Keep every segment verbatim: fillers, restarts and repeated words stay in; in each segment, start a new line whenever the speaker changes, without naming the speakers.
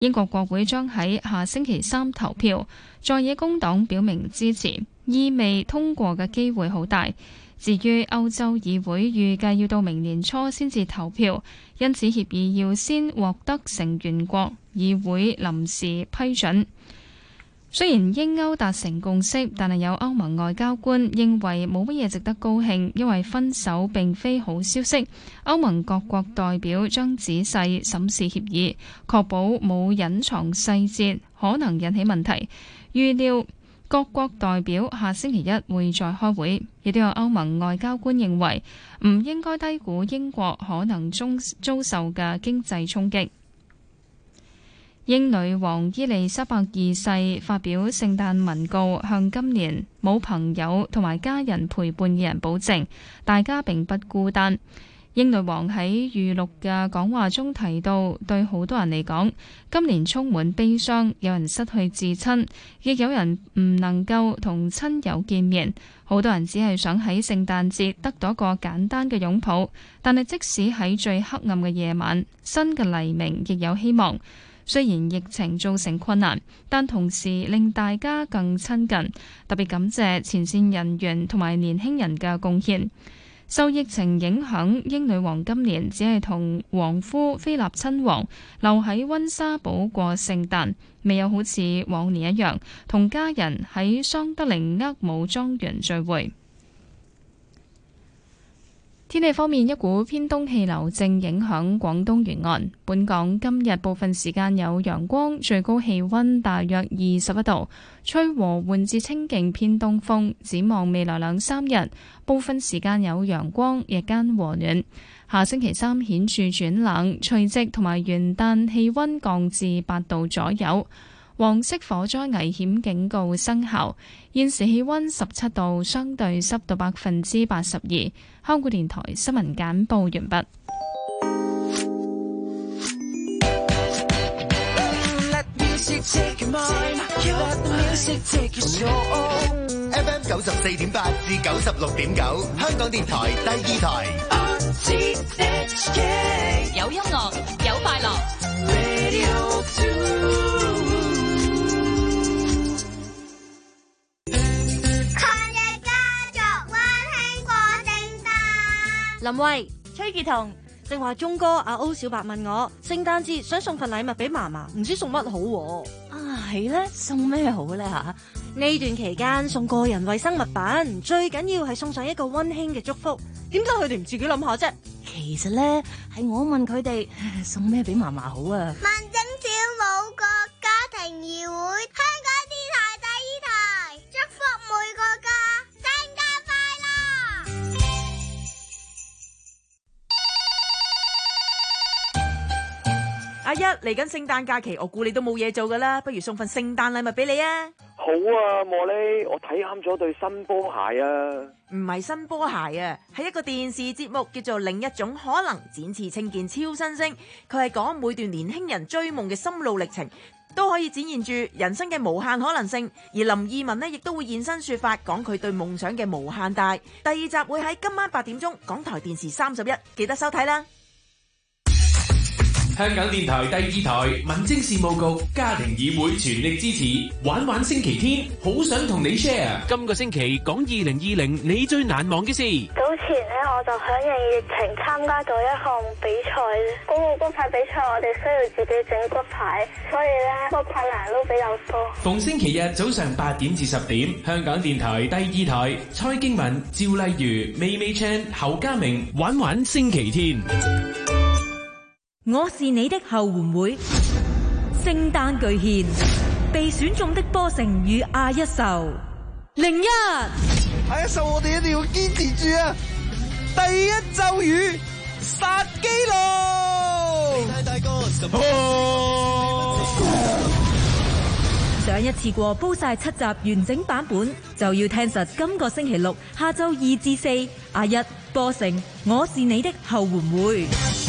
英國國會將喺下星期三投票，在野工黨表明支持，意味通過嘅機會好大。至於歐洲議會預計要到明年初先至投票，因此協議要先獲得成員國議會臨時批准。雖然英歐達成共識，但係有歐盟外交官認為冇乜嘢值得高興，因為分手並非好消息。歐盟各國代表將仔細審視協議，確保冇隱藏細節可能引起問題。預料各國代表下星期一會再開會，亦都有歐盟外交官認為唔應該低估英國可能遭遭受嘅經濟衝擊。英女王伊麗莎白二世發表聖誕文告，向今年冇朋友同埋家人陪伴嘅人保證，大家並不孤單。英女王喺預錄嘅講話中提到，對好多人嚟講，今年充滿悲傷，有人失去至親，亦有人唔能夠同親友見面。好多人只係想喺聖誕節得到一個簡單嘅擁抱，但係即使喺最黑暗嘅夜晚，新嘅黎明亦有希望。雖然疫情造成困難，但同時令大家更親近，特別感謝前線人員同埋年輕人嘅貢獻。受疫情影響，英女王今年只係同王夫菲臘親王留喺溫莎堡過聖誕，未有好似往年一樣同家人喺桑德靈厄姆莊園聚會。天氣方面，一股偏東氣流正影響廣東沿岸。本港今日部分時間有陽光，最高氣溫大約二十一度，吹和緩至清勁偏東風。展望未來兩三日，部分時間有陽光，日間和暖。下星期三顯著轉冷，除夕同埋元旦氣溫降至八度左右。黃色火災危險警告生效。現時氣溫十七度，相對濕度百分之八十二。香港電台新聞簡報完畢。
F M 九十四點八至九十六點九，香港電台第二台。
有音樂，有快樂。
林慧、崔潔彤，正話鐘哥阿歐小白問我，聖誕節想送份禮物俾嫲嫲，唔知送乜好啊？係咧，送咩好咧吓？呢段期間送個人衛生物品，最緊要係送上一個溫馨嘅祝福。點解佢哋唔自己諗下啫？其實咧，係我問佢哋送咩俾嫲嫲好啊？
萬整小母國家庭議會，香港電台第二台，祝福每個家。
阿一，嚟緊聖誕假期，我估你都冇嘢做噶啦，不如送份聖誕禮物俾你啊！
好啊，茉莉，我睇啱咗對新波鞋啊！
唔係新波鞋啊，係一個電視節目，叫做《另一種可能》，展翅青見超新星。佢係講每段年輕人追夢嘅心路歷程，都可以展現住人生嘅無限可能性。而林二汶呢，亦都會現身說法，講佢對夢想嘅無限大。第二集會喺今晚八點鐘，港台電視三十一，記得收睇啦。
香港電台第二台民政事務局家庭議會全力支持玩玩星期天，好想同你 share。今個星期講二零二零你最難忘嘅事。
早前呢，我就響應疫情參加咗一項比賽，嗰個骨牌比賽我哋需要自己整骨牌，所以咧個困難都比較多。
逢星期日早上八點至十點，香港電台第二台，蔡經文、趙麗如、妹妹 Chan、侯家明玩玩星期天。
我是你的後援會，聖誕巨獻，被選中的波成與阿一秀，零一，
阿一秀，我哋一定要堅持住啊！第一咒語，殺基路。
想一次過煲晒七集完整版本，就要聽實今個星期六下晝二至四，阿一波成，我是你的後援會。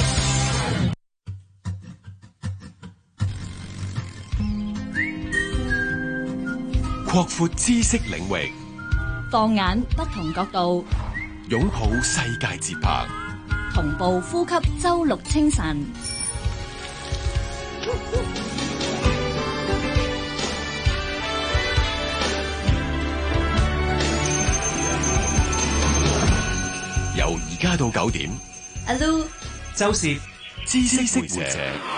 擴闊知識領域，
放眼不同角度，
擁抱世界節拍，
同步呼吸周六清晨。
家到九點，
阿 Lu、
周氏
知識會社。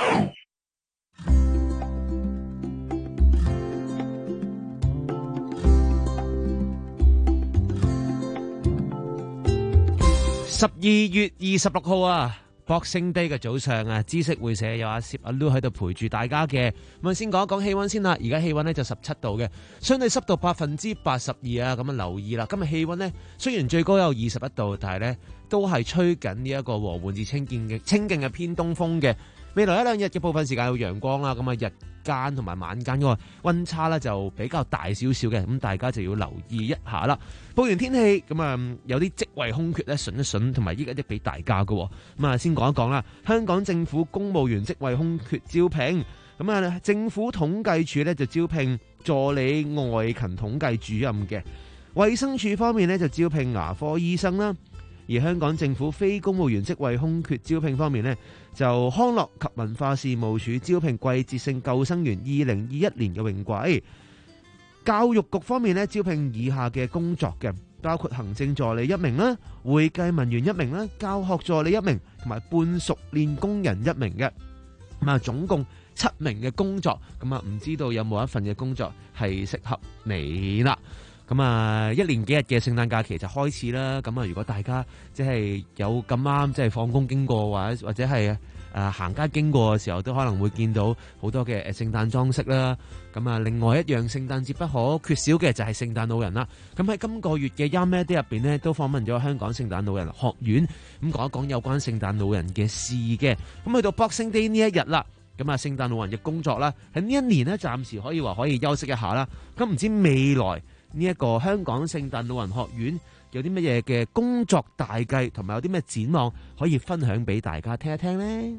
十二月二十六號啊，Boxing Day嘅早上啊，知識會社有阿攝阿 Lu 喺度陪住大家嘅。咁啊，先講一講氣溫先啦。而家氣溫呢就十七度嘅，相對濕度百分之八十二啊。咁啊，留意啦，今日氣溫呢雖然最高有二十一度，但係呢都係吹緊呢一個和緩至清勁嘅清勁嘅偏東風嘅。未來一兩日嘅部分時間有陽光啦，咁啊日間同埋晚間嗰個溫差咧就比較大少少嘅，咁大家就要留意一下啦。報完天氣，咁啊有啲職位空缺咧，筍一筍，同埋依家啲俾大家嘅。咁啊先講一講啦，香港政府公務員職位空缺招聘，咁啊政府統計處咧就招聘助理外勤統計主任嘅，衛生署方面咧就招聘牙科醫生啦。而香港政府非公務員職位空缺招聘方面呢，就康樂及文化事務署招聘季節性救生員二零二一年嘅泳季。教育局方面呢，招聘以下嘅工作嘅，包括行政助理一名啦，會計文員一名啦，教學助理一名，同埋半熟練工人一名嘅。咁啊，總共七名嘅工作。咁啊，唔知道有冇一份嘅工作係適合你啦。咁啊，一連幾日嘅聖誕假期就開始啦。咁啊，如果大家即係有咁啱，即係放工經過或者或者係誒行街經過嘅時候，都可能會見到好多嘅誒聖誕裝飾啦。咁啊，另外一樣聖誕節不可缺少嘅就係聖誕老人啦。咁喺今個月嘅 Young Media 入邊呢，都訪問咗香港聖誕老人學院，咁講一講有關聖誕老人嘅事嘅。咁去到 Boxing Day 呢一日啦，咁啊聖誕老人嘅工作啦，喺呢一年呢，暫時可以話可以休息一下啦。咁唔知未來呢一個香港聖誕老人學院有啲乜嘢嘅工作大計，同埋有啲咩展望可以分享俾大家聽一聽呢？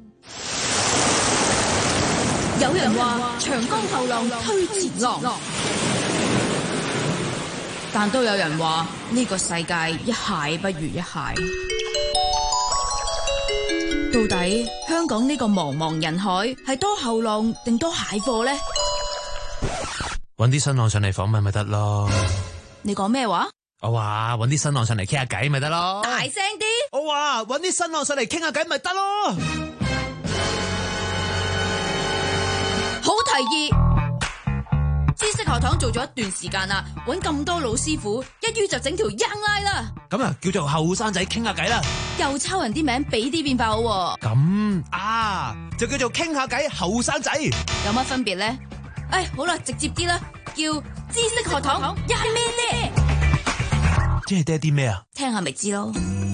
有人話長江後浪推前浪，但都有人話呢個世界一蟹不如一蟹。到底香港呢個茫茫人海係多後浪定多蟹貨呢？
搵啲新浪上嚟訪問咪得咯。
你講咩話？
我話搵啲新浪上嚟傾下偈咪得咯。
大聲啲！
我話搵啲新浪上嚟傾下偈咪得咯。
好提議！知識學堂做咗一段時間啦，搵咁多老師傅，一於就整條 Young Line 啦。
咁啊，叫做後生仔傾下偈啦。
又抄人啲名，俾啲變化好。
咁啊，就叫做傾下偈後生仔。
有乜分別咧？哎，好啦，直接啲啦，叫知識學堂 Young 咩爹？
即係爹啲咩啊？
聽下咪知咯。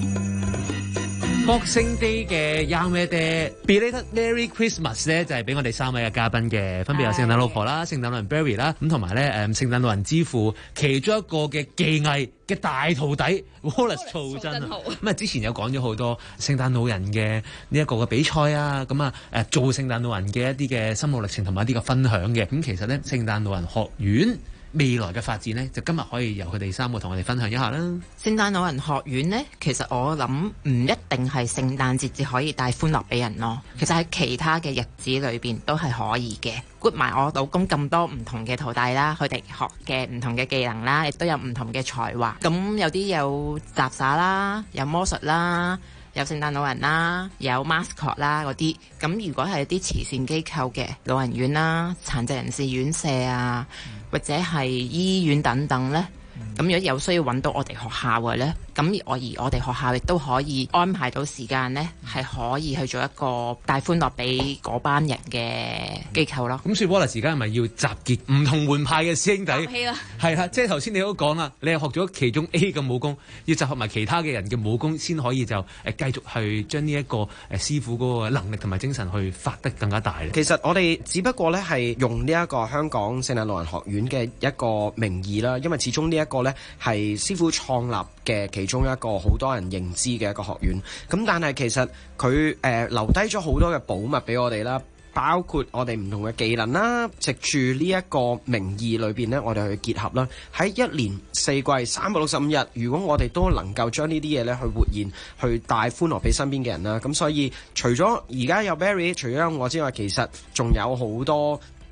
Boxing Day 嘅 Young 咩爹 Belated Merry Christmas 咧，就係俾我哋三位嘅嘉賓嘅，分別有聖誕老婆啦、聖誕老人 Barry 啦，咁同埋咧誒聖誕老人之父其中一個嘅技藝嘅大徒弟 Wallace 曹真啊。咁啊，之前有講咗好多聖誕老人嘅呢一個嘅比賽啊，咁啊誒做聖誕老人嘅一啲嘅心路歷程同埋一啲嘅分享嘅。咁其實咧，聖誕老人學院未來嘅發展呢，就今日可以由佢哋三個同我哋分享一下啦。
聖誕老人學院呢，其實我諗唔一定係聖誕節至可以帶歡樂俾人咯。其實喺其他嘅日子裏邊都係可以嘅。group 埋我老公咁多唔同嘅徒弟啦，佢哋學嘅唔同嘅技能啦，亦都有唔同嘅才華。咁有啲有雜耍啦，有魔術啦，有聖誕老人啦，有 mascot 啦嗰啲。咁如果係啲慈善機構嘅老人院啦、殘疾人士院舍啊，或者係醫院等等呢，咁如果有需要揾到我哋學校嘅呢，咁我而我哋學校亦都可以安排到時間呢，係可以去做一個帶歡樂俾嗰班人嘅機構咯。
咁所以 Wallace 而家係咪要集結唔同門派嘅師兄弟？
係啦，
係啦，即係頭先你都講啦，你係學咗其中 A 嘅武功，要集合埋其他嘅人嘅武功，先可以就誒繼續去將呢一個誒師傅嗰個能力同埋精神去發得更加大。
其實我哋只不過咧係用呢一個香港聖誕老人學院嘅一個名義啦，因為始終呢一個咧係師傅創立嘅其中一個好多人認知嘅一個學院。咁但係其實佢誒、呃、留低咗好多嘅寶物俾我哋啦，包括我哋唔同嘅技能啦，藉住呢一個名義裏邊呢，我哋去結合啦。喺一年四季三百六十五日，如果我哋都能夠將呢啲嘢呢去活現，去帶歡樂俾身邊嘅人啦。咁所以除咗而家有 Barry，除咗有我之外，其實仲有好多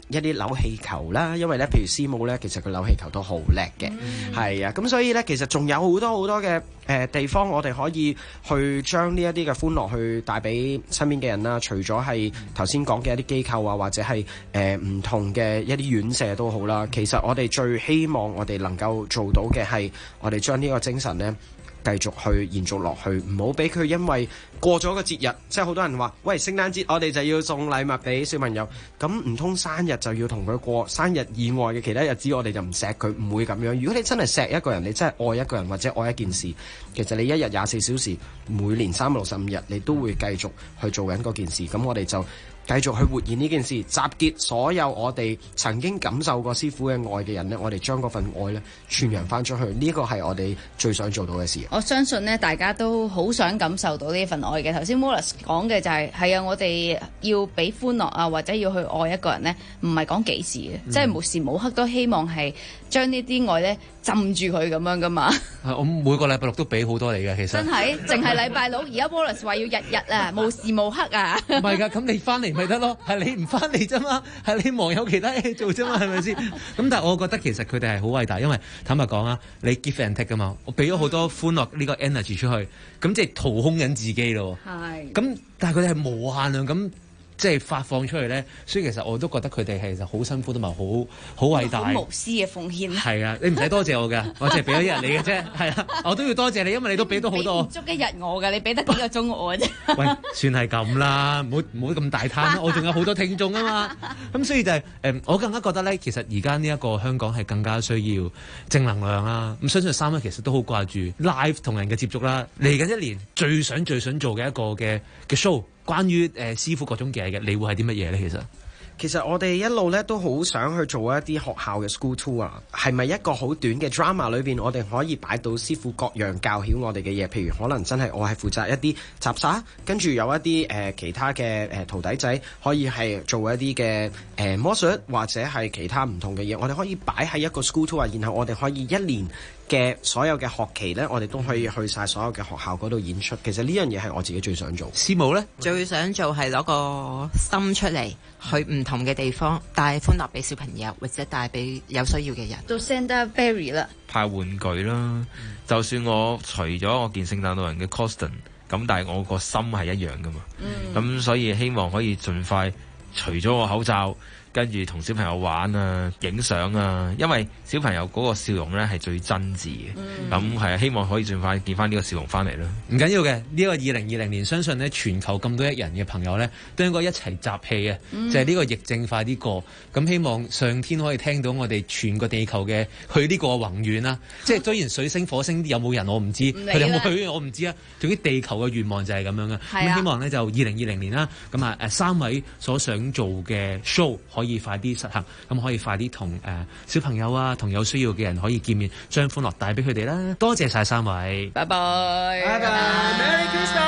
一啲扭氣球啦，因為咧，譬如師母咧，其實佢扭氣球都好叻嘅，係啊、嗯，咁所以咧，其實仲有好多好多嘅誒、呃、地方，我哋可以去將呢一啲嘅歡樂去帶俾身邊嘅人啦。除咗係頭先講嘅一啲機構啊，或者係誒唔同嘅一啲院舍都好啦。其實我哋最希望我哋能夠做到嘅係，我哋將呢個精神咧，繼續去延續落去，唔好俾佢因為過咗個節日，即係好多人話，喂，聖誕節我哋就要送禮物俾小朋友，咁唔通生日就要同佢過？生日以外嘅其他日子，我哋就唔錫佢，唔會咁樣。如果你真係錫一個人，你真係愛一個人或者愛一件事，其實你一日廿四小時，每年三百六十五日，你都會繼續去做緊嗰件事。咁我哋就繼續去活現呢件事，集結所有我哋曾經感受過師傅嘅愛嘅人呢，我哋將嗰份愛呢傳揚翻出去，呢個係我哋最想做到嘅事。
我相信呢，大家都好想感受到呢份愛嘅。頭先 Wallace 講嘅就係、是，係啊，我哋要俾歡樂啊，或者要去愛一個人呢，唔係講幾時嘅，嗯、即係無時無刻都希望係將呢啲愛呢浸住佢咁樣噶嘛。
我每個禮拜六都俾好多你嘅，其實
真係淨係禮拜六。而家 Wallace 話要日日啊，無時無刻啊。
唔係㗎，咁你翻嚟咪得咯，係你唔翻嚟啫嘛，係你忙有其他嘢做啫嘛，係咪先？咁但係我覺得其實佢哋係好偉大，因為坦白講啊，你 give and take 㗎嘛，我俾咗好多歡樂呢個 energy 出去，咁即係掏空緊自己咯。係。咁但係佢哋係無限量咁。即係發放出去咧，所以其實我都覺得佢哋係其實好辛苦同埋好好偉大、
好無私嘅奉獻。
係啊，你唔使多謝我㗎，我淨係俾咗一日你嘅啫。係啊，我都要多謝你，因為你都俾到好多。
唔足一日我㗎，你俾得幾個鐘我嘅啫。
喂，算係咁啦，唔好唔好咁大攤啦，我仲有好多聽眾啊嘛。咁所以就係、是、誒、呃，我更加覺得咧，其實而家呢一個香港係更加需要正能量啦。咁相信三一其實都好掛住 live 同人嘅接觸啦。嚟緊一年最想最想做嘅一個嘅嘅 show。關於誒、呃、師傅各種嘅嘢嘅，你會係啲乜嘢咧？其實
其實我哋一路咧都好想去做一啲學校嘅 school tour 啊，係咪一個好短嘅 drama 裏邊，我哋可以擺到師傅各樣教曉我哋嘅嘢？譬如可能真係我係負責一啲雜耍，跟住有一啲誒、呃、其他嘅誒、呃、徒弟仔可以係做一啲嘅誒魔術或者係其他唔同嘅嘢，我哋可以擺喺一個 school tour，然後我哋可以一年嘅所有嘅學期呢，我哋都可以去晒所有嘅學校嗰度演出。其實呢樣嘢係我自己最想做。
師母呢，
最想做係攞個心出嚟，去唔同嘅地方帶歡樂俾小朋友，或者帶俾有需要嘅人。
到 Sandaberry 啦，
派玩具啦，嗯、就算我除咗我件聖誕老人嘅 costume， 咁但係我個心係一樣噶嘛。咁、嗯、所以希望可以盡快除咗個口罩。跟住同小朋友玩啊、影相啊，因為小朋友嗰個笑容咧係最真摯嘅，咁係、嗯、希望可以盡快見翻呢個笑容翻嚟啦。
唔緊要嘅，呢、這個二零二零年，相信咧全球咁多億人嘅朋友咧，都應該一齊集氣啊！嗯、就係呢個疫症快啲過，咁希望上天可以聽到我哋全個地球嘅去呢個宏願啦。即係雖然水星、火星有冇人我唔知，佢哋有冇去我唔知啊。總之地球嘅願望就係咁樣嘅。咁、啊、希望咧就二零二零年啦，咁啊誒三位所想做嘅 show。可以快啲實行，咁可以快啲同誒小朋友啊，同有需要嘅人可以見面，將歡樂帶俾佢哋啦。多謝晒三位，
拜拜，拜拜
，Merry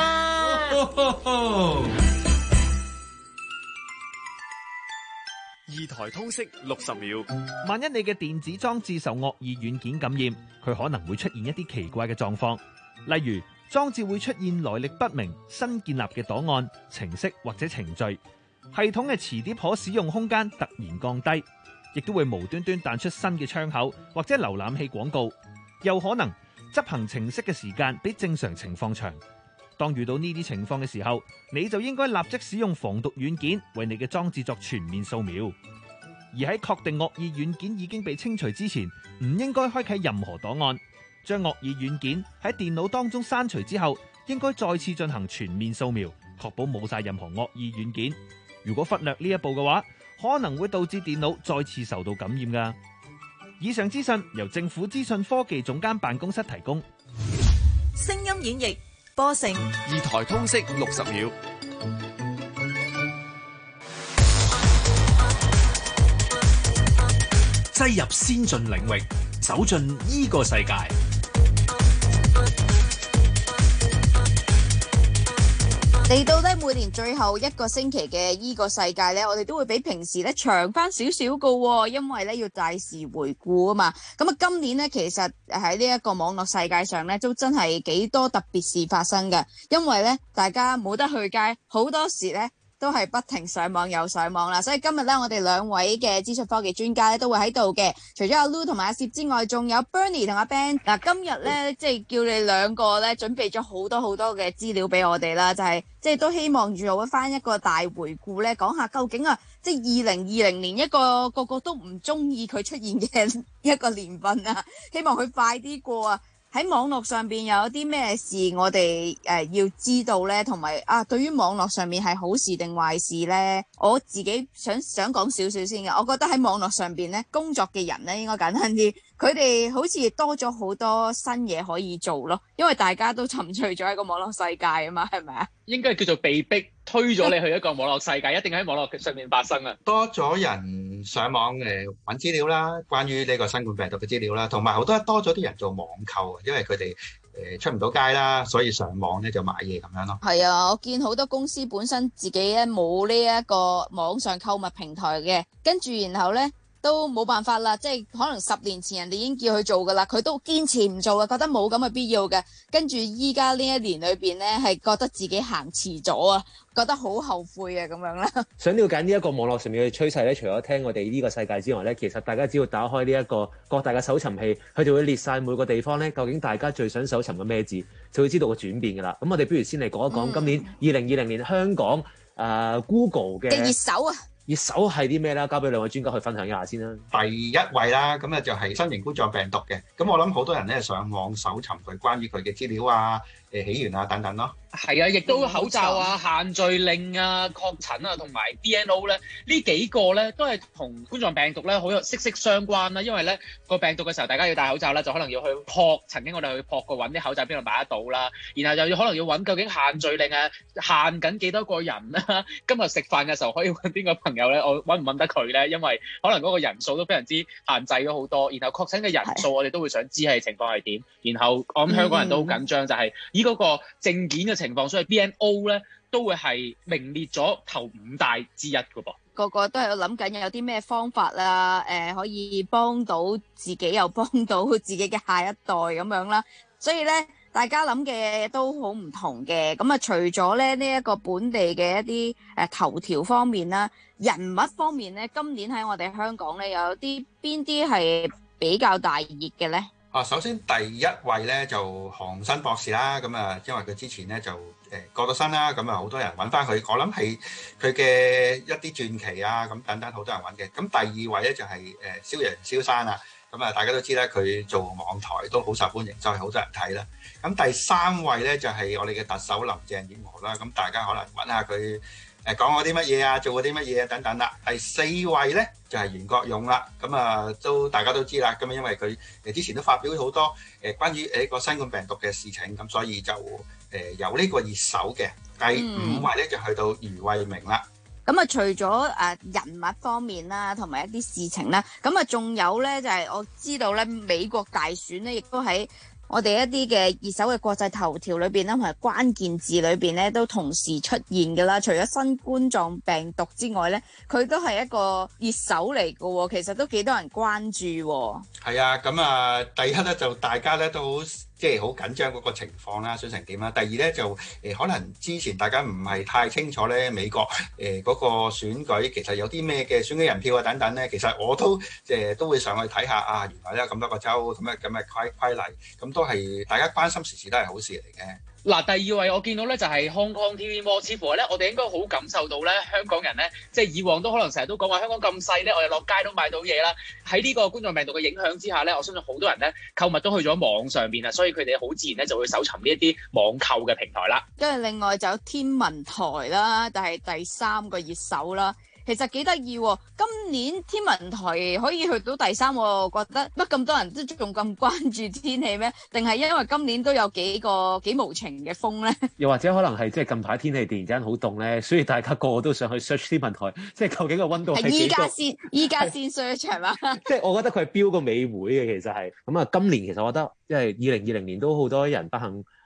Christmas。
二台通識六十秒。
萬一你嘅電子裝置受惡意軟件感染，佢可能會出現一啲奇怪嘅狀況，例如裝置會出現來歷不明、新建立嘅檔案、程式或者程序。系統嘅磁碟可使用空間突然降低，亦都會無端端彈出新嘅窗口或者瀏覽器廣告，又可能執行程式嘅時間比正常情況長。當遇到呢啲情況嘅時候，你就應該立即使用防毒軟件為你嘅裝置作全面掃描。而喺確定惡意軟件已經被清除之前，唔應該開啟任何檔案。將惡意軟件喺電腦當中刪除之後，應該再次進行全面掃描，確保冇晒任何惡意軟件。如果忽略呢一步嘅話，可能會導致電腦再次受到感染㗎。以上資訊由政府資訊科技總監辦公室提供。
聲音演繹波成
二台通識六十秒，
擠入先進領域，走進呢個世界。
嚟到咧每年最後一個星期嘅依個世界咧，我哋都會比平時咧長翻少少噶，因為咧要大事回顧啊嘛。咁啊，今年咧其實喺呢一個網絡世界上咧，都真係幾多特別事發生嘅。因為咧大家冇得去街，好多時咧都係不停上網又上網啦。所以今日咧，我哋兩位嘅資訊科技專家咧都會喺度嘅。除咗阿 Lu 同埋阿攝之外，仲有 Bernie 同阿 Ben。嗱，今日咧即係叫你兩個咧準備咗好多好多嘅資料俾我哋啦，就係即係都希望做翻一個大回顧咧，講下究竟啊，即係二零二零年一個個個都唔中意佢出現嘅一個年份啊，希望佢快啲過啊！喺網絡上邊有啲咩事我哋誒、呃、要知道咧，同埋啊，對於網絡上面係好事定壞事咧？我自己想想講少少先嘅，我覺得喺網絡上邊咧工作嘅人咧應該簡單啲，佢哋好似多咗好多新嘢可以做咯，因為大家都沉醉咗喺個網絡世界啊嘛，係咪啊？
應該叫做被逼推咗你去一個網絡世界，一定喺網絡上面發生啊！
多咗人上網誒揾資料啦，關於呢個新冠病毒嘅資料啦，同埋好多多咗啲人做網購啊，因為佢哋誒出唔到街啦，所以上網咧就買嘢咁樣咯。
係啊，我見好多公司本身自己咧冇呢一個網上購物平台嘅，跟住然後咧都冇辦法啦，即係可能十年前人哋已經叫佢做噶啦，佢都堅持唔做啊，覺得冇咁嘅必要嘅。跟住依家呢一年裏邊咧，係覺得自己行遲咗啊，覺得好後悔啊咁樣啦。
想了解呢一個網絡上面嘅趨勢咧，除咗聽我哋呢個世界之外咧，其實大家只要打開呢一個各大嘅搜尋器，佢就會列晒每個地方咧，究竟大家最想搜尋嘅咩字，就會知道個轉變噶啦。咁我哋不如先嚟講一講今年二零二零年香港誒、呃、Google 嘅
嘅熱搜啊！
熱搜係啲咩啦？交俾兩位專家去分享一下先啦。
第一位啦，咁啊就係新型冠狀病毒嘅。咁我諗好多人咧上網搜尋佢關於佢嘅資料啊、誒起源啊等等咯。
係啊，亦都口罩啊、限聚令啊、確診啊同埋 B N O 咧，呢幾個咧都係同冠狀病毒咧好有息息相關啦。因為咧個病毒嘅時候，大家要戴口罩啦，就可能要去撲。曾經我哋去撲過揾啲口罩邊度買得到啦，然後又要可能要揾究竟限聚令啊，限緊幾多個人啊？今日食飯嘅時候可以揾邊個朋友咧？我揾唔揾得佢咧？因為可能嗰個人數都非常之限制咗好多，然後確診嘅人數我哋都會想知係情況係點。然後我諗香港人都好緊張，就係以嗰個證件嘅情況，所以 B N O 咧都會係名列咗頭五大之一㗎噃。
個個都喺度諗緊有啲咩方法啦，誒、呃、可以幫到自己又幫到自己嘅下一代咁樣啦。所以咧，大家諗嘅都好唔同嘅。咁啊，除咗咧呢一個本地嘅一啲誒、呃、頭條方面啦，人物方面咧，今年喺我哋香港咧有啲邊啲係比較大熱嘅咧？
啊，首先第一位咧就韓新博士啦，咁啊，因為佢之前咧就誒過咗身啦，咁啊好多人揾翻佢，我諗係佢嘅一啲傳奇啊，咁等等好多人揾嘅。咁第二位咧就係誒蕭陽蕭生啊，咁啊大家都知咧佢做網台都好受歡迎，就係好多人睇啦。咁第三位咧就係我哋嘅特首林鄭月娥啦，咁大家可能揾下佢。誒講過啲乜嘢啊，做過啲乜嘢啊等等啦。第四位咧就係袁國勇啦，咁啊都大家都知啦。咁啊因為佢誒之前都發表咗好多誒關於誒個新冠病毒嘅事情，咁所以就誒有呢個熱搜嘅。第五位咧就去到余慧明啦。
咁啊，除咗誒人物方面啦，同埋一啲事情啦，咁啊仲有咧就係我知道咧美國大選咧，亦都喺我哋一啲嘅熱搜嘅國際頭條裏邊啦，同埋關鍵字裏邊咧，都同時出現㗎啦。除咗新冠狀病毒之外咧，佢都係一個熱搜嚟嘅喎。其實都幾多人關注喎。
係啊，咁啊，第一咧就大家咧都好即係好緊張嗰個情況啦，想成點啦。第二咧就誒、呃、可能之前大家唔係太清楚咧，美國誒嗰、呃那個選舉其實有啲咩嘅選舉人票啊等等咧，其實我都誒、呃、都會上去睇下啊，原來咧咁多個州咁嘅咁嘅規規例，咁都係大家關心時時都係好事嚟嘅。
嗱，第二位我見到咧就係 Hong Kong T V Mall，似乎咧我哋應該好感受到咧香港人咧，即係以往都可能成日都講話香港咁細咧，我哋落街都買到嘢啦。喺呢個冠狀病毒嘅影響之下咧，我相信好多人咧購物都去咗網上邊啊，所以佢哋好自然咧就會搜尋呢一啲網購嘅平台啦。跟住另外就有天文台啦，就係第三個熱搜啦。其實幾得意喎！今年天文台可以去到第三，我覺得乜咁多人都仲咁關注天氣咩？定係因為今年都有幾個幾無情嘅風咧？又或者可能係即係近排天氣突然之間好凍咧，所以大家個個都上去 search 天文台，即係究竟個溫度係幾高？係依家先，依家先 search 係嘛？即係我覺得佢係標個美會嘅，其實係咁啊！今年其實我覺得，因為二零二零年都好多人不幸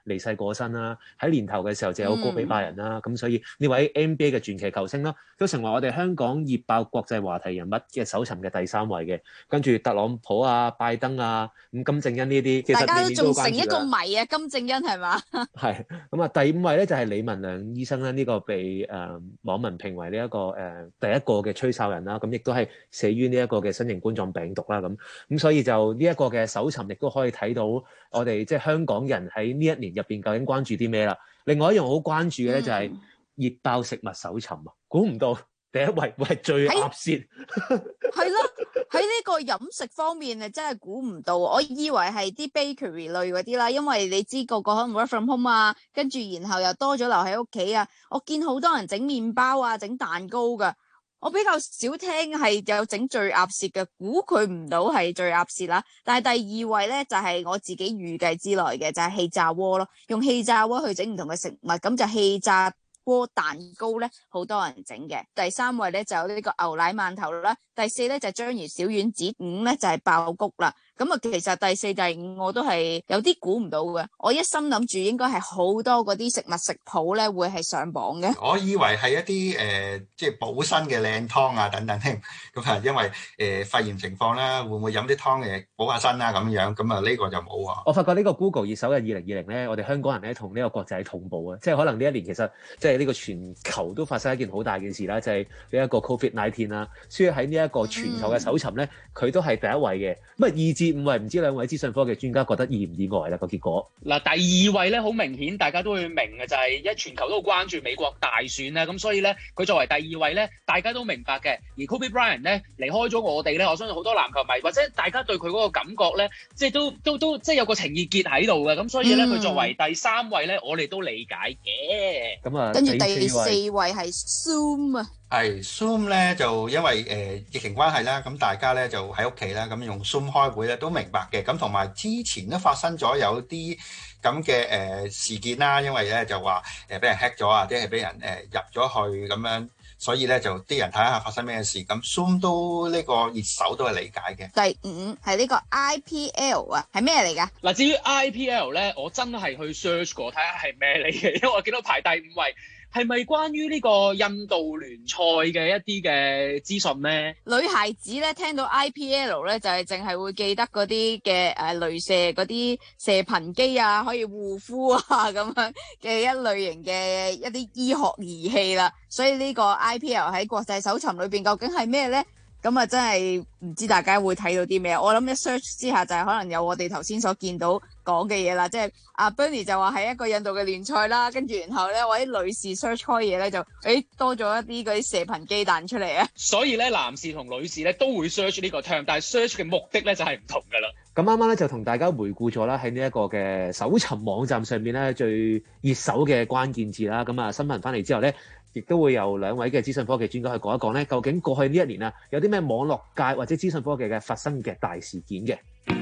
離世過身啦。喺年頭嘅時候就有高比拜仁啦，咁、嗯、所以呢位 N B A 嘅傳奇球星啦，都成為我哋香港熱爆國際話題人物嘅搜尋嘅第三位嘅。跟住特朗普啊、拜登啊、咁金正恩呢啲，其實
大家都仲成
年年
一個謎啊，金正恩係嘛？
係咁啊，第五位咧就係李文亮醫生啦，呢、這個被誒、呃、網民評為呢、這、一個誒、呃、第一個嘅吹哨人啦，咁亦都係死於呢一個嘅新型冠狀病毒啦，咁咁所以就呢一個嘅搜尋亦都可以睇到我哋即係香港人喺呢一年入邊究竟關注啲咩啦。另外一樣好關注嘅咧就係熱爆食物搜尋啊，估唔到第一位會係最鴨舌，
係咯，喺呢個飲食方面啊，真係估唔到。我以為係啲 bakery 類嗰啲啦，因為你知個個可能 work from home 啊，跟住然後又多咗留喺屋企啊。我見好多人整麵包啊，整蛋糕噶。我比較少聽係有整最鴨舌嘅，估佢唔到係最鴨舌啦。但係第二位咧就係、是、我自己預計之內嘅，就係、是、氣炸鍋咯，用氣炸鍋去整唔同嘅食物，咁就氣炸鍋蛋糕咧，好多人整嘅。第三位咧就有呢個牛奶饅頭啦，第四咧就係章魚小丸子，五咧就係爆谷啦。咁啊，其實第四、第五我都係有啲估唔到嘅。我一心諗住應該係好多嗰啲食物食譜咧會係上榜嘅。
我以為係一啲誒、呃，即係補身嘅靚湯啊等等添。咁啊，因為誒、呃、肺炎情況啦，會唔會飲啲湯嘅補下身啊咁樣？咁啊呢個就冇啊。
我發覺呢個 Google 熱搜嘅二零二零咧，我哋香港人咧同呢個國際係同步啊。即係可能呢一年其實即係呢個全球都發生一件好大件事啦，就係呢一個 Covid 十九 啦。所以喺呢一個全球嘅搜尋咧，佢、嗯、都係第一位嘅。咁啊，二至五位唔知兩位資訊科技專家覺得意唔意外啦個結果？
嗱，第二位咧好明顯，大家都會明嘅就係、是、一全球都好關注美國大選啦，咁所以咧佢作為第二位咧，大家都明白嘅。而 Kobe Bryant 咧離開咗我哋咧，我相信好多籃球迷或者大家對佢嗰個感覺咧，即係都都都即係有個情意結喺度嘅，咁所以咧佢、嗯、作為第三位咧，我哋都理解嘅。
咁啊，
跟住第四位係 Zoom 啊。
係 Zoom 咧就因為誒、呃、疫情關係啦，咁大家咧就喺屋企啦，咁用 Zoom 開會咧都明白嘅。咁同埋之前都發生咗有啲咁嘅誒事件啦，因為咧就話誒俾人 hack 咗啊，即係俾人誒、呃、入咗去咁樣，所以咧就啲人睇下發生咩事。咁 Zoom 都呢、這個熱搜都係理解嘅。
第五係呢個 I P L 啊，係咩嚟㗎？
嗱，至於 I P L 咧，我真係去 search 過睇下係咩嚟嘅，因為我見到排第五位。係咪關於呢個印度聯賽嘅一啲嘅資訊呢？
女孩子咧聽到 I P L 咧就係淨係會記得嗰啲嘅誒鐳射嗰啲射頻機啊，可以護膚啊咁樣嘅一類型嘅一啲醫學儀器啦。所以呢個 I P L 喺國際搜尋裏邊究竟係咩咧？咁啊真係唔知大家會睇到啲咩？我諗一 search 之下就係可能有我哋頭先所見到講嘅嘢啦，即係阿 Bernie 就話係一個印度嘅聯賽啦，跟住然後咧我啲女士 search 開嘢咧就誒多咗一啲嗰啲射頻機彈出嚟啊！
所以咧男士同女士咧都會 search 呢個 term， 但係 search 嘅目的咧就係唔同噶啦。
咁啱啱咧就同大家回顧咗啦，喺呢一個嘅搜尋網站上面咧最熱搜嘅關鍵字啦。咁啊新聞翻嚟之後咧，亦都會由兩位嘅資訊科技專家去講一講咧，究竟過去呢一年啊有啲咩網絡界或者資訊科技嘅發生嘅大事件嘅。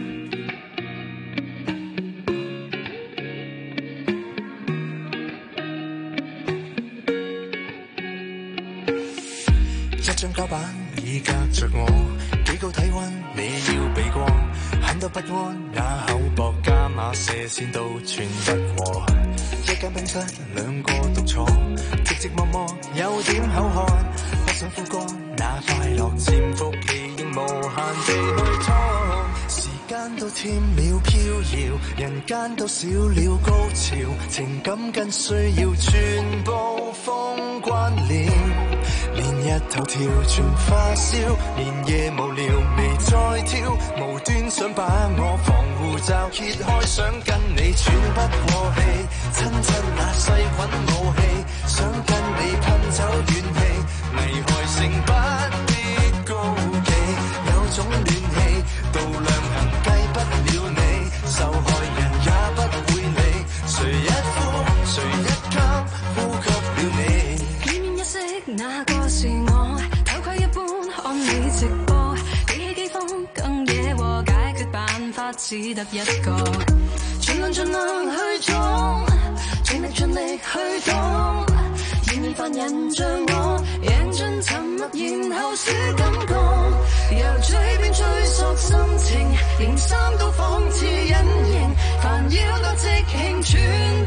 一張膠板已隔着我，幾高體溫你要避過，很多不安也厚薄，加碼射線都穿不過。一間冰室兩個獨坐，寂寂寞寞有點口渴，不想枯乾那快樂潛伏期應無限地去拖。時間都添了飄搖，人間都少了高潮，情感更需要全部封關了。連日頭條全發燒，連夜無聊未再挑，無端想把我防護罩揭開，想跟你喘不過氣，親親那細菌武器，想跟你噴走怨氣，危害性不必高企，有種暖氣度量衡計不了你，受害人也不會理，誰一呼誰一吸呼吸了你，見面一息那個是我，偷窺一般看你直播，比起機鋒更惹禍，解決辦法只得一個，盡量盡量去裝，盡力盡力去擋，仍然凡人像我，贏盡沉默然後輸感覺，由嘴邊追溯心情，連衫都仿似隱形，煩擾到即興全。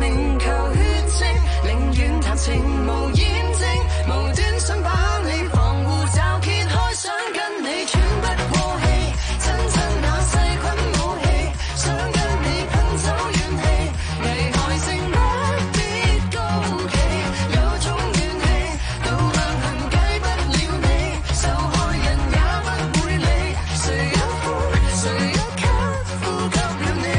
命求血清，寧願談情無驗證，無端想把你防護罩揭開，想跟你喘不過氣，親親那細菌武器，想跟你噴走怨氣，危害性不必高企，有種怨氣度量衡計不了你，受害人也不會理，誰一呼誰一吸呼吸了你。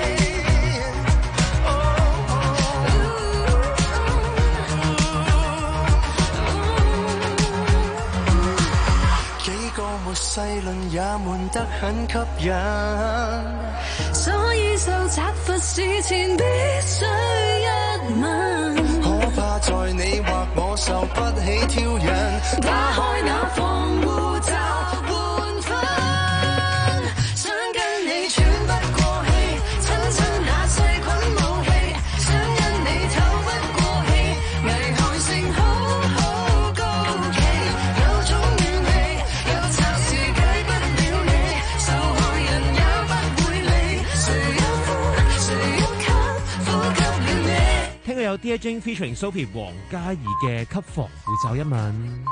幾個末世論也悶得很吸引，所以受責罰事前必須一問，可怕在你或我受不起挑釁，打開那防護罩換分，想跟你喘不過氣，親親那細菌武器，想因你透不過氣，危害性好好高企，有種怨氣有測試計不了你，受害人也不會理，誰一呼誰一吸呼吸了你。
聽過有 Dear Jane featuring Sophie 黃嘉怡嘅《給防護罩一吻》。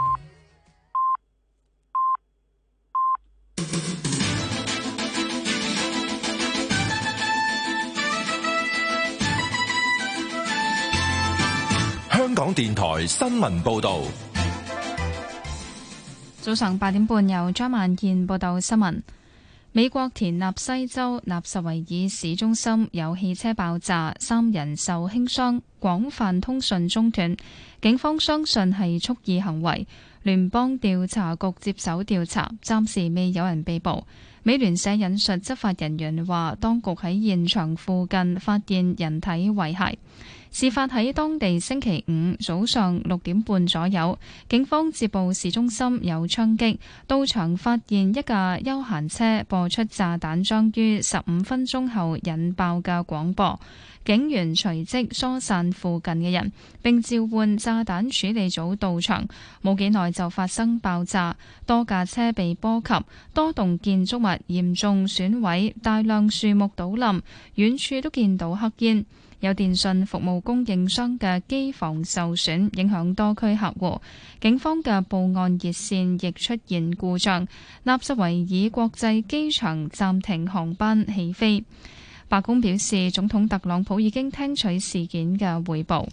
香港電台新聞報導。
早上八點半，由張萬燕報道新聞。美國田納西州納什維爾市中心有汽車爆炸，三人受輕傷，廣泛通訊中斷。警方相信係蓄意行為，聯邦調查局接手調查，暫時未有人被捕。美聯社引述執法人員話，當局喺現場附近發現人體遺骸。事發喺當地星期五早上六點半左右，警方接報市中心有槍擊，到場發現一架休閒車播出炸彈將於十五分鐘後引爆嘅廣播，警員隨即疏散附近嘅人，並召喚炸彈處理組到場，冇幾耐就發生爆炸，多架車被波及，多棟建築物嚴重損毀，大量樹木倒冧，遠處都見到黑煙。有電訊服務供應商嘅機房受損，影響多區客戶。警方嘅報案熱線亦出現故障，納什維爾國際機場暫停航班起飛。白宮表示，總統特朗普已經聽取事件嘅彙報。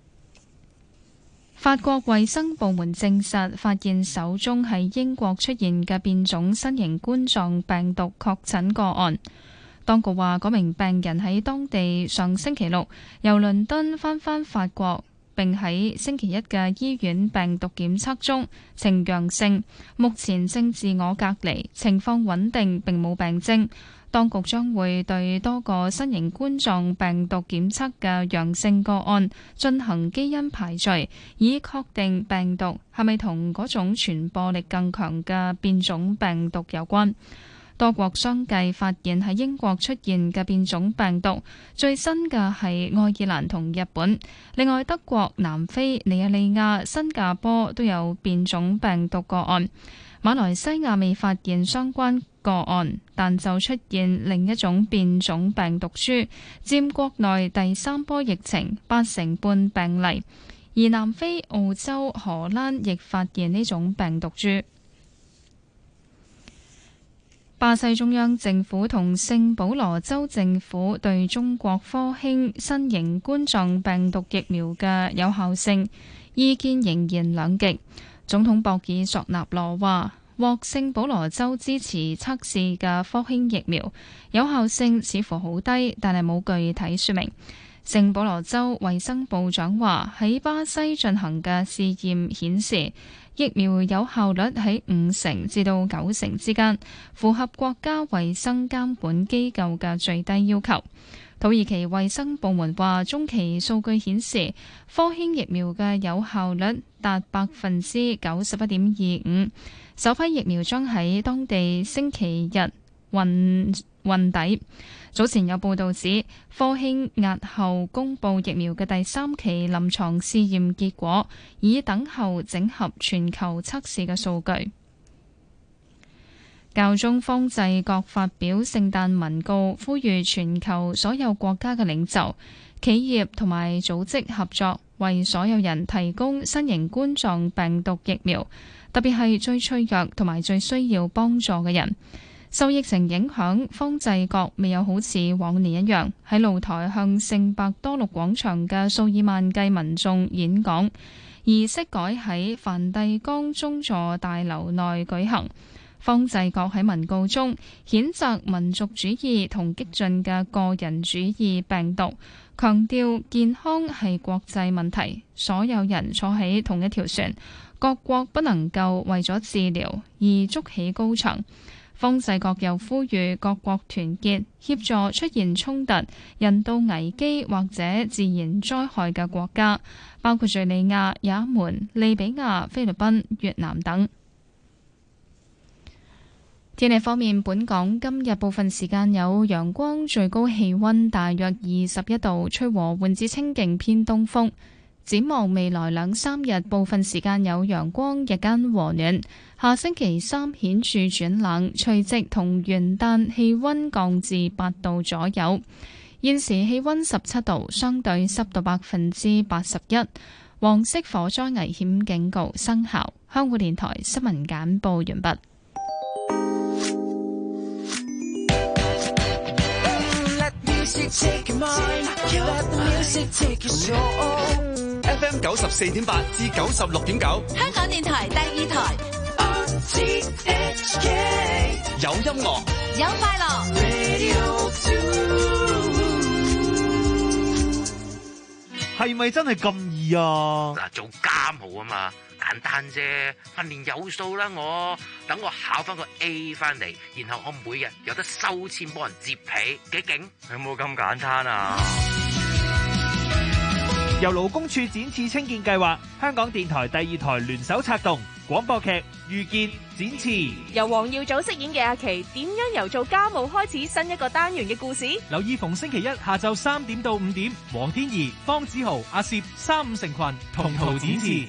法國衛生部門證實，發現首宗喺英國出現嘅變種新型冠狀病毒確診個案。當局話，嗰名病人喺當地上星期六由倫敦返返法國，並喺星期一嘅醫院病毒檢測中呈陽性，目前正自我隔離，情況穩定，並冇病徵。當局將會對多個新型冠狀病毒檢測嘅陽性個案進行基因排序，以確定病毒係咪同嗰種傳播力更強嘅變種病毒有關。多國相繼發現喺英國出現嘅變種病毒，最新嘅係愛爾蘭同日本。另外，德國、南非、尼日利亞、新加坡都有變種病毒個案。馬來西亞未發現相關個案，但就出現另一種變種病毒株，佔國內第三波疫情八成半病例。而南非、澳洲、荷蘭亦發現呢種病毒株。巴西中央政府同聖保羅州政府對中國科興新型冠狀病毒疫苗嘅有效性意見仍然兩極。總統博爾索納羅話，獲聖保羅州支持測試嘅科興疫苗有效性似乎好低，但係冇具體說明。聖保羅州衛生部長話，喺巴西進行嘅試驗顯示，疫苗有效率喺五成至到九成之間，符合國家衛生監管機構嘅最低要求。土耳其衛生部門話，中期數據顯示，科興疫苗嘅有效率達百分之九十一點二五，首批疫苗將喺當地星期日運運抵。早前有報道指，科興押後公布疫苗嘅第三期臨床試驗結果，以等候整合全球測試嘅數據。 教宗方濟各發表聖誕文告，呼籲全球所有國家嘅領袖、企業同埋組織合作，為所有人提供新型冠狀病毒疫苗，特別係最脆弱同埋最需要幫助嘅人。受疫情影響，方濟各未有好似往年一樣喺露台向聖伯多祿廣場嘅數以萬計民眾演講，儀式改喺梵蒂岡宗座大樓內舉行。方濟各喺文告中譴責民族主義同激進嘅個人主義病毒，強調健康係國際問題，所有人坐喺同一條船，各國不能夠為咗治療而築起高牆。方濟各又呼籲各國團結，協助出現衝突、人道危機或者自然災害嘅國家，包括敘利亞、也門、利比亞、菲律賓、越南等。天氣方面，本港今日部分時間有陽光，最高氣溫大約二十一度，吹和緩至清勁偏東風。展望未來兩三日，部分時間有陽光，日間和暖。下星期三顯著轉冷，除夕同元旦氣溫降至八度左右。現時氣溫十七度，相對濕度百分之八十一。黃色火災危險警告生效。香港電台新聞簡報完畢。
F M 九十四點八至九十六點九，
香港電台第二台。
有音樂，
有快樂。
係咪真係咁易啊？
嗱，做家務啊嘛，簡單啫，訓練有素啦。我等我考翻個 A 翻嚟，然後我每日有得收錢幫人摺被，幾勁？有冇咁簡單啊？
由勞工處展翅青見計劃、香港電台第二台聯手策動廣播劇《遇見展翅》，
由黃耀祖飾演嘅阿琪，點樣由做家務開始新一個單元嘅故事？
留意逢星期一下晝三點到五點，黃天怡、方子豪、阿攝三五成群同途展翅，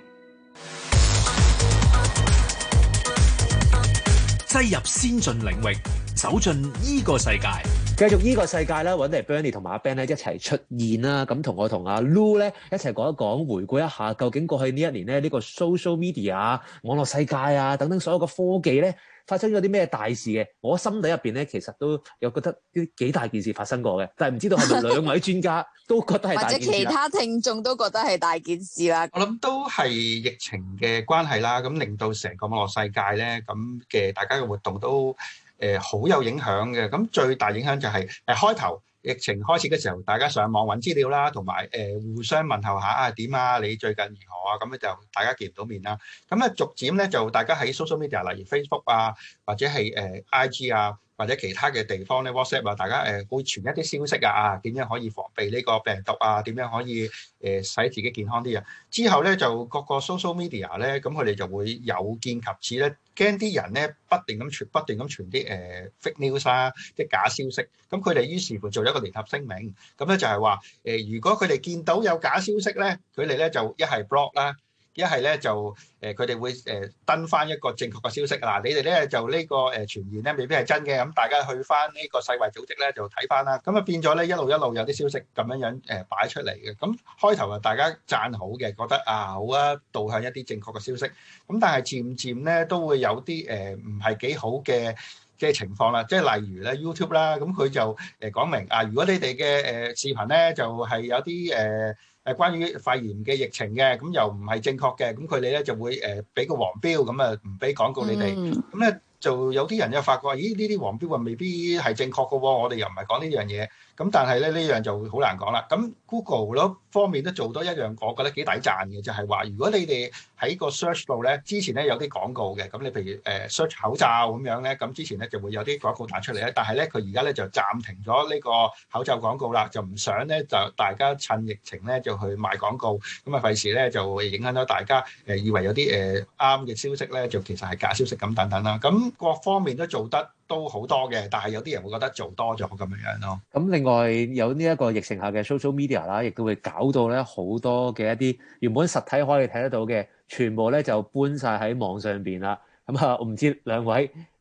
擠入先進領域，走進依個世界。
繼續依個世界啦，揾嚟 Bernie 同埋阿 Ben 咧一齊出現啦，咁同我同阿 Lu 咧一齊講一講，回顧一下究竟過去呢一年咧呢個 social media、網絡世界啊等等所有嘅科技咧發生咗啲咩大事嘅？我心底入邊咧其實都有覺得啲幾大件事發生過嘅，但係唔知道係咪兩位專家都覺得係大件事，
或者其他聽眾都覺得係大件事啦。
我諗都係疫情嘅關係啦，咁令到成個網絡世界咧咁嘅大家嘅活動都誒好、呃、有影響嘅。咁最大影響就係、是、誒、呃、開頭疫情開始嘅時候，大家上網揾資料啦，同埋誒互相問候下啊點啊，你最近如何啊？咁咧就大家見唔到面啦。咁咧逐漸咧就大家喺 social media，例如 Facebook 啊，或者係誒、呃、I G 啊，或者其他嘅地方咧 WhatsApp 啊，大家誒、呃、會傳一啲消息啊，啊點樣可以防備呢個病毒啊？點樣可以誒、呃、使自己健康啲啊？之後咧就各個 social media 咧，咁佢哋就會有見及此咧，驚啲人咧不斷咁傳，不斷咁傳啲誒、呃、fake news 啊，即係假消息。咁佢哋於是乎做咗一個聯合聲明，咁咧就係話誒，如果佢哋見到有假消息咧，佢哋咧就一係 block 啦。一係咧就誒佢哋會誒登翻一個正確嘅消息嗱，你哋咧就呢個誒傳言咧未必係真嘅，咁大家去翻呢個世衛組織咧就睇翻啦，咁啊變咗咧一路一路有啲消息咁樣樣誒擺出嚟嘅，咁開頭啊大家讚好嘅，覺得啊好啊，導向一啲正確嘅消息，咁但係漸漸咧都會有啲誒唔係幾好嘅嘅情況啦，即係例如咧 YouTube 啦，咁佢就誒講明啊，如果你哋嘅誒視頻咧就係有啲誒誒關於肺炎嘅疫情嘅，咁又唔係正確嘅，咁佢哋咧就會誒俾個黃標，咁啊唔俾廣告你哋，咁咧、嗯、就有啲人又發覺，咦呢啲黃標啊未必係正確嘅喎，我哋又唔係講呢樣嘢，咁但係咧呢樣就好難講啦。咁 Google 咯方面都做多一樣，我覺得幾抵讚嘅，就係、是、話如果你哋喺個 search 度咧，之前咧有啲廣告嘅，咁你譬如誒 search 口罩咁樣咧，咁之前咧就會有啲廣告彈出嚟咧，但係咧佢而家咧就暫停咗呢個口罩廣告啦，就唔想咧就大家趁疫情咧就去賣廣告，咁啊費事咧就會影響到大家誒、呃、以為有啲誒啱嘅消息咧，就其實係假消息咁等等啦。咁各方面都做得都好多嘅，但係有啲人會覺得做多咗咁樣樣咯。
咁另外有呢一個疫情下嘅 social media 啦，亦都會搞到咧好多嘅一啲原本實體可以睇得到嘅，全部咧就搬晒喺網上邊啦。咁啊，我唔知兩位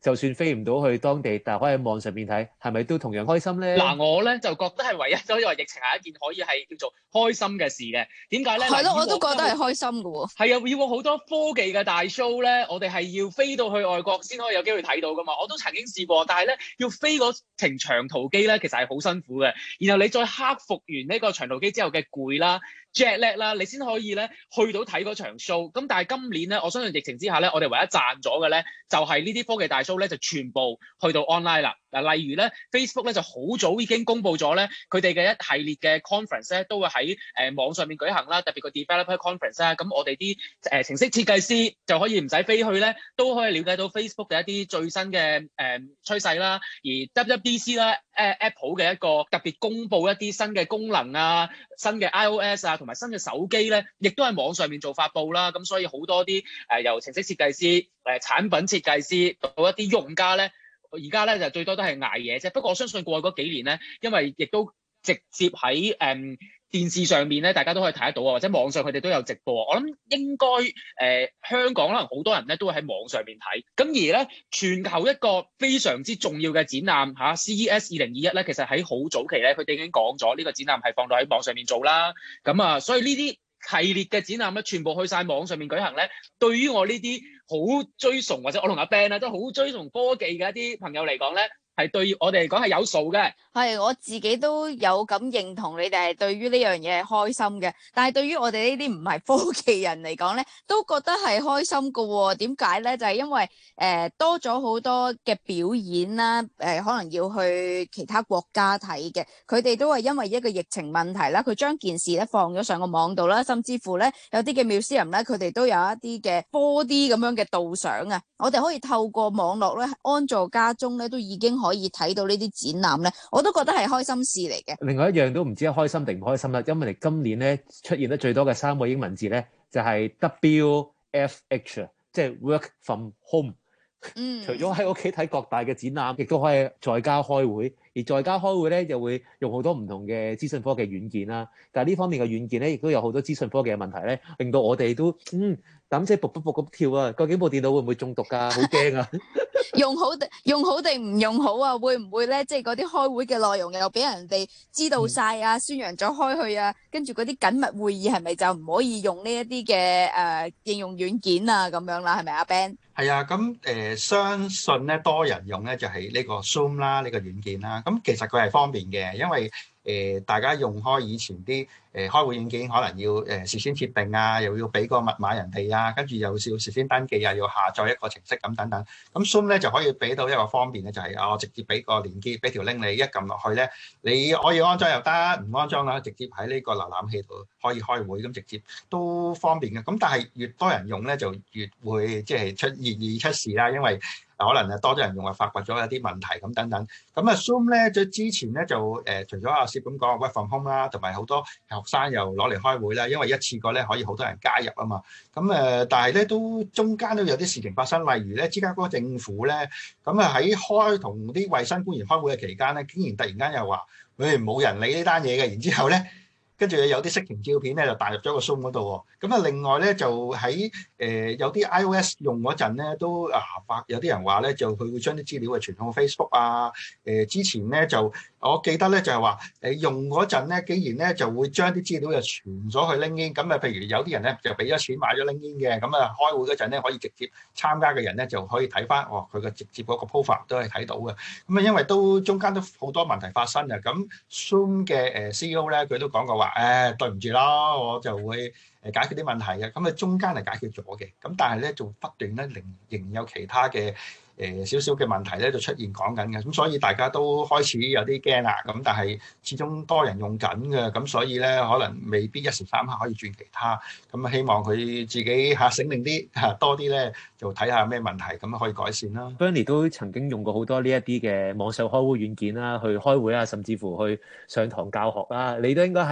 就算飛唔到去當地，但係可以喺網上面睇，係咪都同樣開心咧？
嗱，我咧就覺得係唯一都因為疫情係一件可以係叫做開心嘅事嘅。點解咧？
係咯，
嗱
我都覺得係開心嘅喎。
係啊，以往好多科技嘅大 show 咧，我哋係要飛到去外國先可以有機會睇到噶嘛。我都曾經試過，但係咧要飛嗰程長途機咧，其實係好辛苦嘅。然後你再克服完呢個長途機之後嘅攰啦、jet lag 啦，你先可以咧去到睇嗰場 show。咁但係今年咧，我相信疫情之下咧，我哋唯一賺咗嘅咧，就係呢啲科技大 show 咧，就全部去到 online 啦。嗱，例如咧 Facebook 咧就好早已經公布咗咧，佢哋嘅一系列嘅 conference 咧都會喺誒、呃、網上面舉行啦，特別個 developer conference 啦。咁我哋啲誒程式設計師就可以唔使飛去咧，都可以了解到 Facebook 嘅一啲最新嘅誒、呃、趨勢啦。而 W W D C 啦，誒、呃、Apple 嘅一個特別公布一啲新嘅功能啊、新嘅 iOS 啊同埋新嘅手機咧，亦都喺網上面做發布啦。咁所以好多啲誒、呃、由程式設計師、誒、呃、產品設計師到一啲用家咧。而家咧就最多都係捱夜啫，不過我相信過去嗰幾年咧，因為亦都直接喺誒、嗯、電視上面咧，大家都可以睇得到啊，或者網上佢哋都有直播。我諗應該誒、呃、香港可能好多人咧都會喺網上面睇。咁而咧全球一個非常之重要嘅展覽嚇 C E S 二零二一咧，其實喺好早期咧，佢哋已經講咗呢個展覽係放到喺網上面做啦。咁啊，所以呢啲系列嘅展覽咧，全部去晒網上面舉行咧，對於我呢啲好追崇或者我同阿 Ben 啊都好追崇科技嘅一啲朋友嚟講咧，係對我哋嚟講係有數嘅。
係我自己都有咁認同你哋係對於呢樣嘢係開心嘅，但係對於我哋呢啲唔係科技人嚟講咧，都覺得係開心㗎喎。點解咧？就係、是、因為誒、呃、多咗好多嘅表演啦，誒、呃、可能要去其他國家睇嘅，佢哋都係因為一個疫情問題啦，佢將件事咧放咗上個網度啦，甚至乎咧有啲嘅 museum 咧，佢哋都有一啲嘅 four D 咁樣嘅導賞啊，我哋可以透過網絡咧安坐家中咧，都已經可以睇到呢啲展覽咧，我都覺得係開心事嚟嘅。
另外一樣都唔知係開心定唔開心啦，因為你今年咧出現得最多嘅三個英文字咧就係 W F H， 即係 Work from Home。嗯，除咗喺屋企睇各大嘅展覽，亦都可以在家開會。而在家開會咧，就會用好多唔同嘅資訊科技軟件啦。但係呢方面嘅軟件咧，亦都有好多資訊科技嘅問題咧，令到我哋都嗯膽仔卜卜卜咁跳啊！究竟部電腦會唔會中毒㗎？好驚啊！
用好定用好定唔用好啊？會唔會咧？即係嗰啲開會嘅內容又俾人哋知道晒啊，宣揚咗開去啊，跟住嗰啲緊密會議係咪就唔可以用呢一啲嘅誒應用軟件啊咁樣啦？係咪啊 Ben？
係啊，咁誒、呃、相信咧多人用咧就係、是、呢個 Zoom 啦，呢、這個軟件啦。咁其實佢係方便嘅，因為誒、呃、大家用開以前啲誒、呃、開會軟件，可能要誒、呃、事先設定啊，又要俾個密碼人哋啊，跟住又要事先登記啊，要下載一個程式咁等等。咁 Zoom 咧就可以俾到一個方便咧，就係、是、啊我直接俾個連結，俾條 link 你，一撳落去咧，你可以安裝又得，唔安裝啦，直接喺呢個瀏覽器度可以開會，咁直接都方便嘅。咁但係越多人用咧，就越會即係出易易出事啦，因為可能啊多咗人用啊，發掘咗一啲問題咁等等。咁啊 Zoom 咧，最之前咧就誒、呃、除咗阿攝咁講 work from home 啦，同埋好多學生又攞嚟開會啦，因為一次過咧可以好多人加入啊嘛。咁誒、呃，但係咧都中間都有啲事情發生，例如咧芝加哥政府咧，咁啊喺開同啲衛生官員開會嘅期間咧，竟然突然間又話，喂冇人理呢單嘢嘅，然之後咧。跟住有啲色情照片咧就帶入咗個 Zoom 嗰度喎，咁啊另外咧就喺誒、呃、有啲 iOS 用嗰陣咧都啊發有啲人話咧就佢會將啲資料啊傳到 Facebook 啊，誒、呃、之前咧就我記得咧就係話誒用嗰陣咧竟然咧就會將啲資料就傳咗去 LinkedIn，咁啊譬如有啲人咧就俾咗錢買咗 LinkedIn 嘅，咁啊開會嗰陣咧可以直接參加嘅人咧就可以睇翻，哦佢嘅直接嗰個 profile 都係睇到嘅，咁啊因為都中間都好多問題發生啊，咁 Zoom 嘅誒 C E O 咧佢都講過話。誒、哎、對唔住啦，我就會誒解決啲問題嘅，咁啊中間係解決咗嘅，咁但係咧就不斷咧仍仍有其他嘅誒少少嘅問題咧就出現講緊嘅，咁所以大家都開始有啲驚啦，咁但係始終多人用緊嘅，咁所以咧可能未必一時三刻可以轉其他，咁啊希望佢自己嚇醒定啲嚇多啲咧，就睇下咩問題，咁可以改善啦。
Bernie 都曾經用過好多呢一啲嘅網上開會軟件啦，去開會啊，甚至乎去上堂教學啦，你都應該係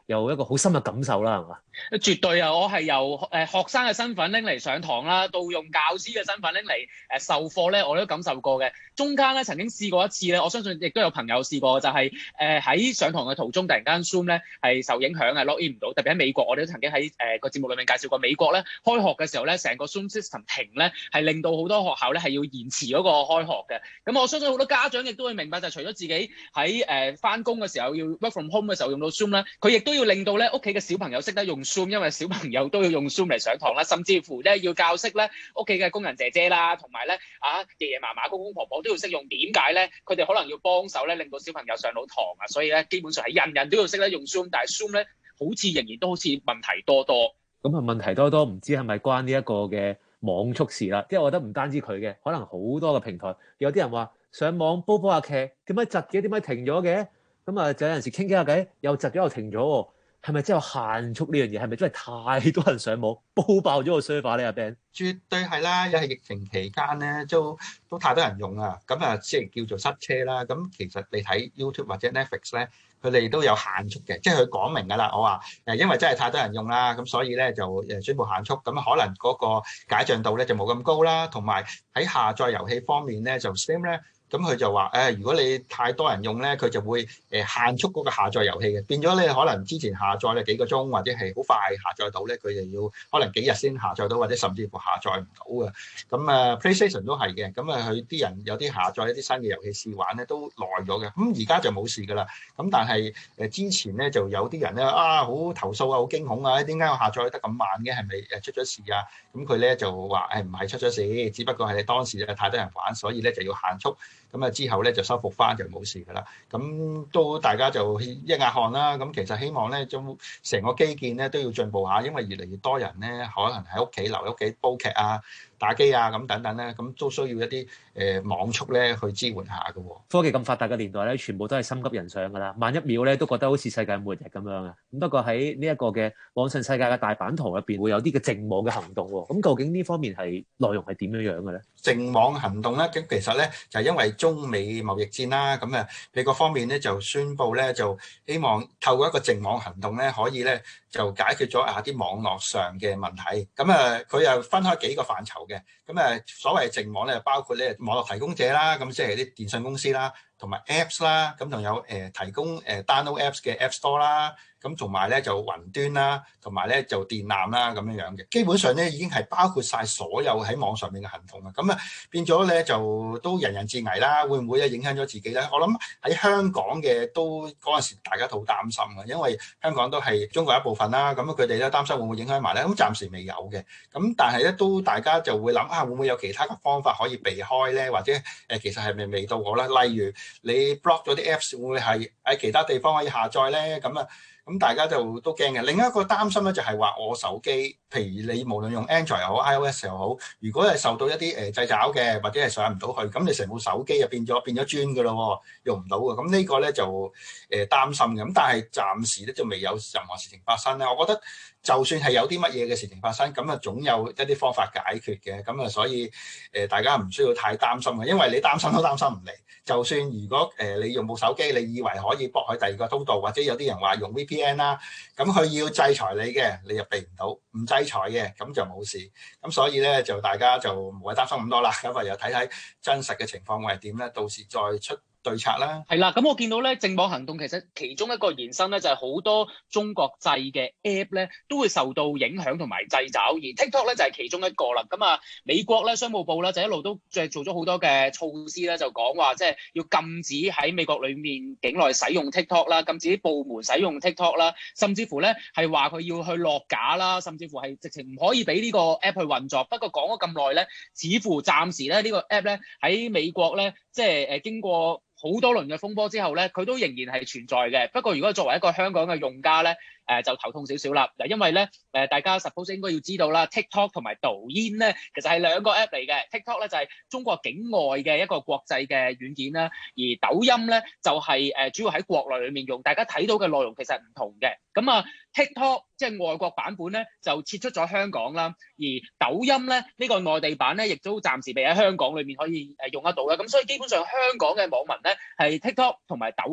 有一個好深嘅感受啦，係嘛？
絕對啊！我係由誒學生嘅身份拎嚟上堂啦，到用教師嘅身份拎嚟誒授課咧，我都感受過嘅。中間咧曾經試過一次咧，我相信亦都有朋友試過，就係誒喺上堂嘅途中突然間 Zoom 咧係受影響嘅 log in 唔到，特別喺美國，我哋都曾經喺誒個節目裏面介紹過美國咧開學嘅時候咧，成個 Zoom system 停咧，係令到好多學校咧係要延遲嗰個開學嘅。咁我相信好多家長亦都會明白，就係除咗自己喺誒翻工嘅時候要 work from home 嘅時候用到 Zoom 咧，佢亦都要令到咧屋企嘅小朋友識得用 Zoom， 因為小朋友都要用 Zoom 嚟上堂啦，甚至乎咧要教識咧屋企嘅工人姐姐啦，同埋咧啊爺爺嫲嫲、公公婆婆都要識用。點解咧？佢哋可能要幫手咧，令到小朋友上到堂啊，所以咧基本上係人人都要識得用 Zoom， 但係 Zoom 咧好似仍然都好似問題多多。
咁啊問題多多，唔知係咪關呢一個嘅網速事啦？即係我覺得唔單止佢嘅，可能好多個平台有啲人話上網煲煲下劇，點解窒嘅？點解停咗嘅？咁啊就有陣時傾傾下偈，又窒咗又停咗喎。係咪真係有限速呢樣嘢？係咪真係太多人上網煲爆咗個 server 咧？阿 Ben，
絕對係啦！又係疫情期間咧，都都太多人用啦。咁啊，即係叫做塞車啦。咁其實你睇 YouTube 或者 Netflix 咧，佢哋都有限速嘅，即係佢講明㗎啦。我話誒，因為真係太多人用啦，咁所以咧就誒宣布限速。咁可能嗰個解像度咧就冇咁高啦，同埋喺下載遊戲方面咧就 Steam 咧。咁佢就話誒、哎，如果你太多人用咧，佢就會誒限速嗰個下載遊戲嘅，變咗你可能之前下載咧幾個鐘，或者係好快下載到咧，佢就要可能幾日先下載到，或者甚至乎下載唔到嘅。咁啊 PlayStation 都係嘅，咁啊佢啲人有啲下載一啲新嘅遊戲試玩咧都耐咗嘅。咁而家就冇事㗎啦。咁但係誒之前咧就有啲人咧啊好投訴啊，好驚恐啊，點解我下載得咁慢嘅？係咪誒出咗事啊？咁佢咧就話誒唔係出咗事，只不過係你當時咧太多人玩，所以咧就要限速。咁啊之後咧就修復翻就冇事㗎啦。咁都大家就一額汗啦。咁其實希望咧，都成個基建咧都要進步下，因為越嚟越多人咧可能喺屋企留喺屋企煲劇啊、打機啊咁等等咧，咁都需要一啲誒、呃、網速咧去支援下嘅。
科技咁發達嘅年代咧，全部都係心急人上㗎啦。慢一秒咧都覺得好似世界末日咁樣啊。咁不過喺呢一個嘅網上世界嘅大版圖入邊，會有啲嘅淨網嘅行動喎。咁究竟呢方面係內容係點樣樣嘅咧？淨
網行動咧，咁其實咧就係、因為中美貿易戰啦，咁啊美國方面咧就宣布咧就希望透過一個淨網行動咧，可以咧就解決咗啊啲網絡上嘅問題。咁啊佢又分開幾個範疇嘅。咁啊所謂淨網咧，包括咧網絡提供者啦，咁即係啲電信公司啦，同埋 Apps 啦，咁仲有誒、呃、提供誒、呃、download Apps 嘅 App Store 啦。咁同埋咧就雲端啦，同埋咧就電纜啦咁樣樣嘅，基本上咧已經係包括晒所有喺網上面嘅行動啊！咁啊變咗咧就都人人自危啦，會唔會咧影響咗自己咧？我諗喺香港嘅都嗰陣時大家都好擔心嘅，因為香港都係中國一部分啦，咁佢哋咧擔心會唔會影響埋咧？咁暫時未有嘅，咁但係咧都大家就會諗啊，會唔會有其他嘅方法可以避開咧？或者誒其實係咪未到我咧？例如你 block 咗啲 Apps 會唔會係喺其他地方可以下載咧？咁啊〜咁大家就都驚嘅。另一個擔心咧就係話我手機，譬如你無論用 Android 又好 iOS 又好，如果係受到一啲誒掣肘嘅，或者係上唔到去，咁你成部手機就變咗變咗磚㗎咯，用唔到嘅。咁呢個咧就誒、呃、擔心嘅。咁但係暫時咧就未有任何事情發生咧。我覺得就算係有啲乜嘢嘅事情發生，咁啊總有一啲方法解決嘅。咁啊所以誒、呃、大家唔需要太擔心嘅，因為你擔心都擔心唔嚟。就算如果誒、呃、你用部手機，你以為可以駁去第二個通道，或者有啲人話用 V P N 啦，咁佢要制裁你嘅，你又避唔到；唔制裁嘅，咁就冇事。咁所以咧，就大家就唔會擔心咁多啦。咁啊，又睇睇真實嘅情況會係點咧，到時再出對策啦。
係啦，咁我見到咧淨網行動其實其中一個延伸咧就係、是、好多中國製嘅 App 咧都會受到影響同埋掣肘，而 TikTok 咧就係、是、其中一個啦。咁啊，美國咧商務部咧就一路都即係做咗好多嘅措施咧，就講話即係要禁止喺美國裏面境內使用 TikTok 啦，禁止啲部門使用 TikTok 啦，甚至乎咧係話佢要去落架啦，甚至乎係直情唔可以俾呢個 App 去運作。不過講咗咁耐咧，似乎暫時咧呢個 App 咧喺美國咧即係誒經過好多輪嘅風波之後咧，佢都仍然係存在嘅。不過如果作為一個香港嘅用家咧，誒、呃、就頭痛少少啦。嗱，因為咧誒、呃、大家 suppose 應該要知道啦 ，TikTok 同埋抖音咧其實係兩個 app 嚟嘅。TikTok 咧就係、是、中國境外嘅一個國際嘅軟件啦，而抖音咧就係、是、誒、呃、主要喺國內裏面用。大家睇到嘅內容其實係唔同嘅。咁啊 TikTok 即係外國版本咧就撤出咗香港啦，而抖音咧呢、這個內地版咧亦都暫時未喺香港裏面可以誒用得到啦。咁所以基本上香港嘅網民咧係 TikTok 同埋抖音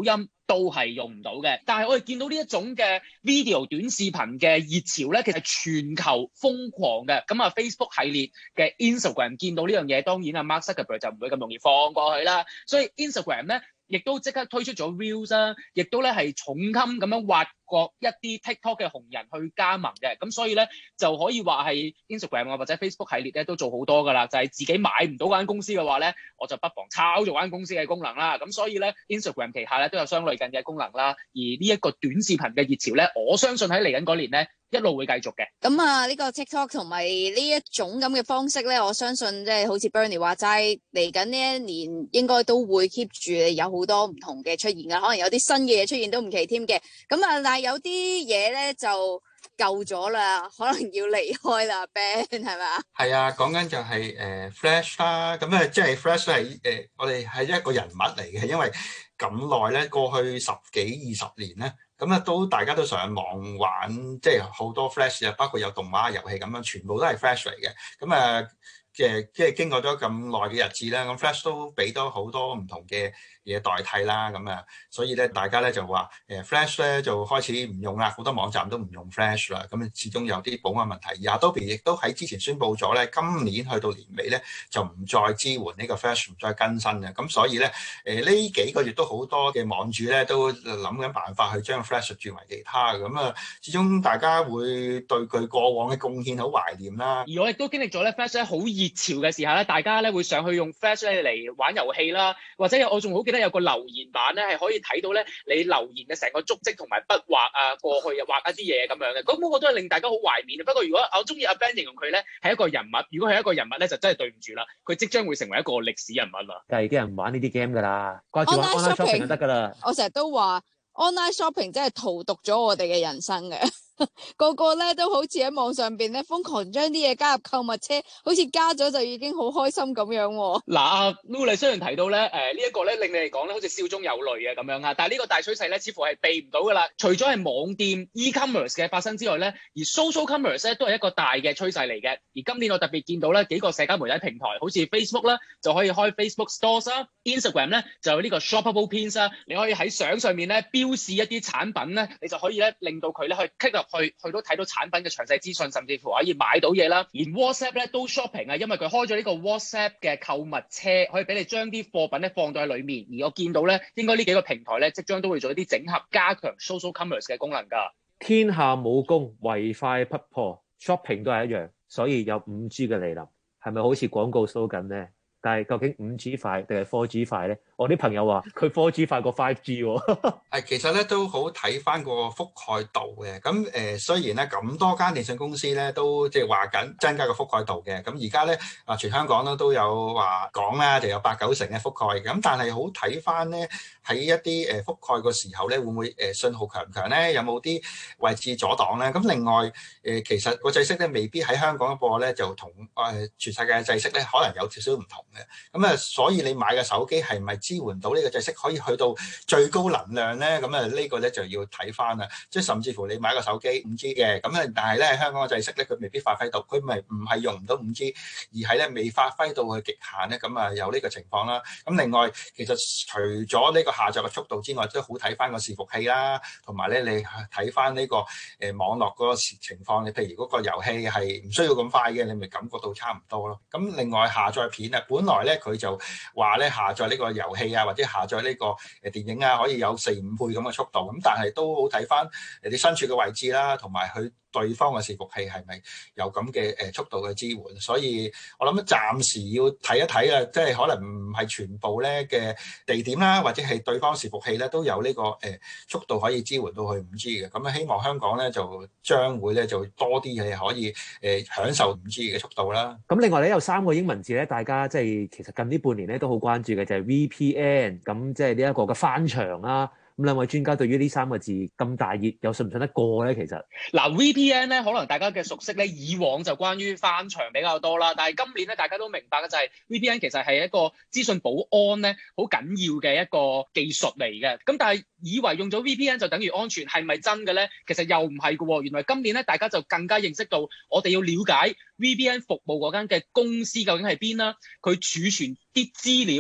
都係用唔到嘅。但係我哋見到呢一種嘅 video 短視頻嘅熱潮咧，其實全球瘋狂嘅。咁啊 Facebook 系列嘅 Instagram 見到呢樣嘢，當然啊 Mark Zuckerberg 就唔會咁容易放過去啦。所以 Instagram 咧亦都即刻推出咗 Reels 啦，亦都咧係重金咁樣挖掘一啲 TikTok 嘅紅人去加盟嘅。咁所以咧就可以話係 Instagram 啊或者 Facebook 系列咧都做好多噶啦。就係自己買唔到嗰間公司嘅話咧，我就不妨抄咗間公司嘅功能啦。咁所以咧 Instagram 旗下咧都有相類近嘅功能啦。而呢一個短視頻嘅熱潮咧，我相信喺嚟緊嗰年咧一路會繼續嘅。
咁啊，呢個 TikTok 同埋呢一種咁嘅方式咧，我相信即係好似 Bernie 話齋，嚟緊呢一年應該都會 keep 住有好多唔同嘅出現㗎，可能有啲新嘅嘢出現都唔奇添嘅。咁啊，但係有啲嘢咧就舊咗啦，可能要離開啦 ，Ben 係咪啊？
係啊，講緊就係、是、誒、呃、Flash 啦，咁咧即係 Flash 係誒、呃、我哋係一個人物嚟嘅，因為咁耐咧，過去十幾二十年咧。咁啊，都大家都上網玩，即係好多 Flash 啊，包括有動畫遊戲咁樣，全部都係 Flash 嚟嘅。咁啊，誒即係經過咗咁耐嘅日子啦，咁 Flash 都俾多好多唔同嘅嘢代替啦。咁啊，所以咧大家咧就話誒 Flash 咧就開始唔用啦，好多網站都唔用 Flash 啦。咁始終有啲保安問題。而 Adobe 亦都喺之前宣布咗咧，今年去到年尾咧就唔再支援呢個 Flash，唔再更新嘅。咁所以咧誒呢幾個月都好多嘅網主咧都諗緊辦法去將 Flash 轉為其他嘅。咁啊，始終大家會對佢過往嘅貢獻好懷念啦。
而我亦都經歷咗咧 Flash 咧好熱潮嘅時候咧，大家咧會上去用 Flash 咧嚟玩遊戲啦，或者我仲好記得有個留言版咧係可以睇到咧你留言嘅成個足跡同埋筆畫啊，過去啊畫一啲嘢咁樣嘅，咁嗰個都係令大家好懷念。不過如果我中意阿 Ben 形容佢咧係一個人物，如果係一個人物咧就真係對唔住啦，佢即將會成為一個歷史人物啦。
梗係啲人唔玩呢啲 game 㗎啦，掛住玩 online shopping 就得㗎啦。
我成日都話 online shopping 真係荼毒咗我哋嘅人生嘅。個個咧都好似喺網上邊咧瘋狂將啲嘢加入購物車，好似加咗就已經好開心咁樣喎。
嗱，阿 Lu 你雖然提到咧，誒、呃、呢一個咧令你嚟講咧好似笑中有淚嘅咁樣啊，但係呢個大趨勢咧似乎係避唔到噶啦。除咗係網店 e-commerce 嘅發生之外咧，而 social commerce 咧都係一個大嘅趨勢嚟嘅。而今年我特別見到咧幾個社交媒體平台，好似 Facebook 啦就可以開 Facebook Stores 啦 ，Instagram 咧就有呢個 Shoppable Pins 啦，你可以喺相上面咧標示一啲產品咧，你就可以咧令到佢咧去 click 入去，去到睇到產品嘅詳細資訊，甚至乎可以買到嘢啦。連 WhatsApp 咧都 shopping 啊，因為佢開咗呢個 WhatsApp 嘅購物車，可以俾你將啲貨品咧放到喺裡面。而我見到咧，應該呢幾個平台咧，即將都會做一啲整合，加強 social commerce 嘅功能㗎。
天下武功，唯快不破 ，shopping 都係一樣，所以有五 G 嘅嚟臨，係咪好似廣告 slogan 咧？但係究竟五 G 快定係 四 G 快咧？我啲朋友話佢 四 G 快過五 G 喎。
誒，其實咧都好睇翻個覆蓋度嘅。咁誒、呃，雖然咧咁多間電信公司咧都即係話緊增加個覆蓋度嘅。咁而家咧啊，全香港咧都有話講啦，就有八九成嘅覆蓋。咁但係好睇翻咧喺一啲誒覆蓋個時候咧，會唔會誒信號強唔強咧？有冇啲位置阻擋咧？咁另外誒、呃，其實個制式咧未必喺香港播咧，就同誒全世界嘅制式咧可能有少少唔同。咁啊，所以你買嘅手機係咪支援到呢個制式可以去到最高能量咧？咁啊，呢個咧就要睇翻啦。即係甚至乎你買個手機五 G 嘅，咁啊，但係咧香港嘅制式咧，佢未必發揮到，佢咪唔係用唔到五 G， 而係咧未發揮到佢極限咧。咁啊，有呢個情況啦。咁另外，其實除咗呢個下載嘅速度之外，都好睇翻個伺服器啦，同埋咧你睇翻呢個誒網絡嗰個情況。你譬如嗰個遊戲係唔需要咁快嘅，你咪感覺到差唔多咯。咁另外下載片啊，本來咧佢就話咧下載呢個遊戲啊，或者下載呢個誒電影啊，可以有四五倍咁嘅速度。咁但係都好睇翻誒你身處嘅位置啦，同埋佢對方嘅伺服器係咪有咁嘅誒速度嘅支援。所以我諗暫時要睇一睇啊，即係可能唔係全部咧嘅地點啦，或者係對方伺服器咧都有呢個誒速度可以支援到去五 G 嘅。咁啊，希望香港咧就將會咧就多啲嘢可以誒享受五 G 嘅速度啦。
咁另外咧有三個英文字咧，大家即係其實近呢半年咧都好關注嘅就係 V P N， 咁即係呢一個嘅翻牆啦。咁兩位專家對於呢三個字咁大熱，又信唔信得過咧？其實
嗱 V P N 咧，可能大家嘅熟悉咧，以往就關於翻牆比較多啦。但係今年咧，大家都明白嘅就係 V P N 其實係一個資訊保安咧好緊要嘅一個技術嚟嘅。咁但係以為用咗 V P N 就等於安全，係咪真嘅咧？其實又唔係嘅喎。原來今年咧，大家就更加認識到，我哋要了解 V P N 服務嗰間嘅公司究竟係邊啦，佢儲存啲資料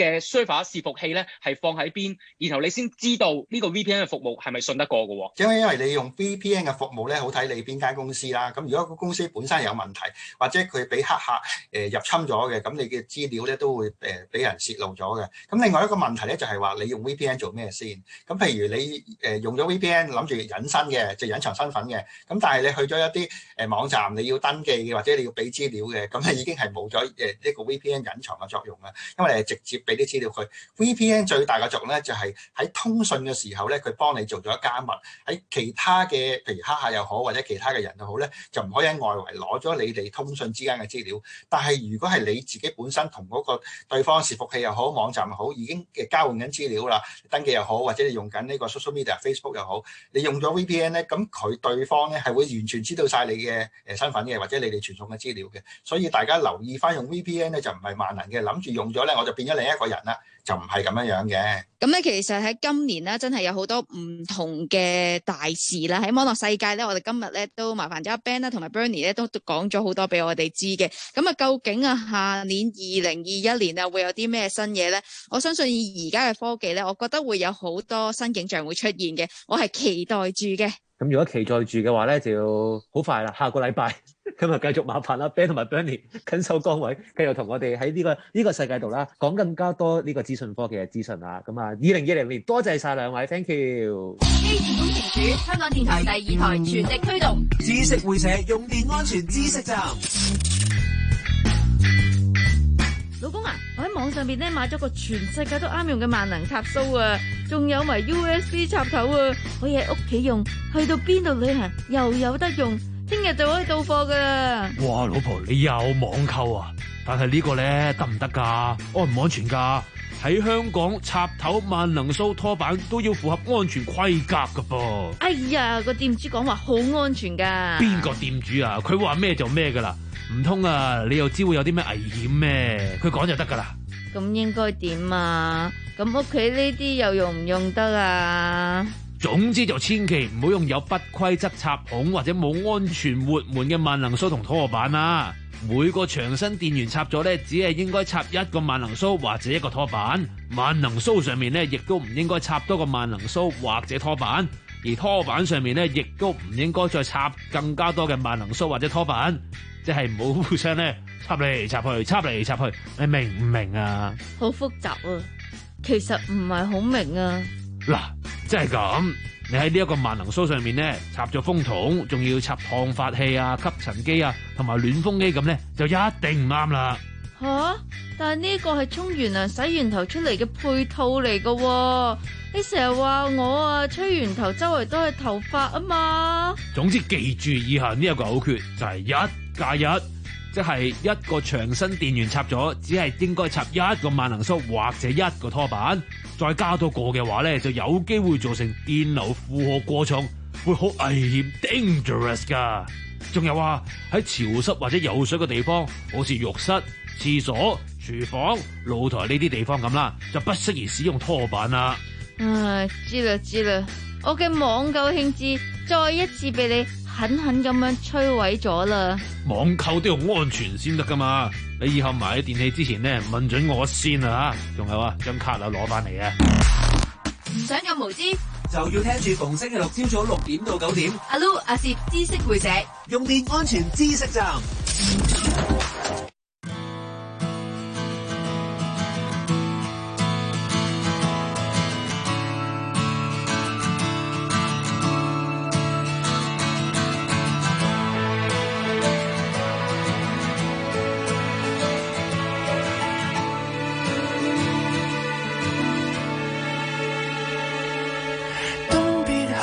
嘅 server 伺服器咧係放喺邊，然後你先知道呢個 V P N 嘅服務係咪信得過嘅喎？
因為因為你用 V P N 嘅服務咧，好睇你邊間公司啦。咁如果個公司本身有問題，或者佢俾黑客誒、呃、入侵咗嘅，咁你嘅資料咧都會誒俾、呃、人泄露咗嘅。咁另外一個問題咧就係、是、話你用 V P N 做咩先？咁譬如你誒、呃、用咗 V P N 諗住隱身嘅，就隱藏身份嘅。咁但係你去咗一啲誒、呃、網站，你要登記嘅，或者你要俾資料嘅，咁你已經係冇咗誒呢個 V P N 隱藏嘅作用啦。因為你係直接俾啲資料佢。V P N 最大嘅作用咧就係、是、喺通訊嘅時候咧，佢幫你做咗加密。喺其他嘅譬如黑客又好，或者其他嘅人又好咧，就唔可以喺外圍攞咗你哋通訊之間嘅資料。但係如果係你自己本身同嗰個對方伺服器又好、網站又好，已經嘅交換緊資料啦，登記又好，或者你用緊呢個 social media Facebook 又好，你用咗 V P N 咧，咁佢對方咧係會完全知道晒你嘅誒身份嘅，或者你哋傳送嘅資料嘅。所以大家留意翻用 V P N 咧就唔係萬能嘅，諗住用咗咧我就變咗另一個人啦，就唔係咁樣樣嘅。
咁咧，其實喺今年咧，真係有好多唔同嘅大事啦。喺網絡世界咧，我哋今日咧都麻煩咗阿 Ben 啦，同埋 Bernie 咧都講咗好多俾我哋知嘅。咁啊，究竟啊，下年二零二一年啊，會有啲咩新嘢咧？我相信以而家嘅科技咧，我覺得會有好多新景象會出現嘅。我係期待住嘅。
咁如果期待住嘅話咧，就要好快啦，下個禮拜今日繼續麻煩啦 Ben 同埋 Bernie 緊守崗位，繼續同我哋喺呢個呢個世界度啦，講更加多呢個資訊科技嘅資訊啦。咁啊，二零二零年多謝晒兩位 ，thank you。
機電工程署香港電台第二台全力推動
知識會社用電安全知識站。
老公啊，我喺網上邊咧買咗個全世界都啱用嘅萬能插蘇啊，仲有埋 U S B 插頭啊，可以喺屋企用，去到邊度旅行又有得用，聽日就可以到貨噶啦。
哇，老婆你有網購啊？但係呢個咧得唔得噶？安唔安全噶？喺香港插頭萬能蘇拖板都要符合安全規格噶噃。
哎呀，個店主講話好安全噶。
邊個店主啊？佢話咩就咩噶啦。唔通啊？你又知會有啲咩危險咩？佢講就得噶啦。
咁應該點啊？咁屋企呢啲又用唔用得啊？
總之就千祈唔好用有不規則插孔或者冇安全活門嘅萬能蘇同拖板啊！每個長身電源插咗咧，只係應該插一個萬能蘇或者一個拖板。萬能蘇上面咧，亦都唔應該插多個萬能蘇或者拖板。而拖板上面咧，亦都唔應該再插更加多嘅萬能蘇或者拖板。即係唔好互相咧插嚟插去，插嚟插去，你明唔明啊？
好複雜啊，其實唔係好明啊。
嗱，即係咁，你喺呢一個萬能蘇上面咧插咗風筒，仲要插燙髮器啊、吸塵機啊同埋暖風機咁咧，就一定唔啱啦。
吓、啊！但係呢個係沖完涼洗完頭出嚟嘅配套嚟噶、啊，你成日話我啊吹完頭周圍都係頭髮啊嘛。
總之記住以下呢一個口訣就係一加一，即係一個長身電源插咗，只係應該插一個萬能蘇或者一個拖板，再加多個嘅話咧，就有機會造成電流負荷過重，會好危險 dangerous 噶。仲有啊，喺潮濕或者有水嘅地方，好似浴室、廁所、廚房、露台呢啲地方咁啦，就不適宜使用拖板啦。
唉，知啦知啦，我嘅網購興致再一次被你狠狠咁樣摧毀咗啦。
網購都要安全先得噶嘛，你以後買電器之前呢，問准我先啊吓。仲有啊，張卡啊攞翻嚟啊。
唔想咁無知，
就要聽住逢星期六朝早六點到九點，
阿 Lu 阿攝知識會社
用電安全知識站。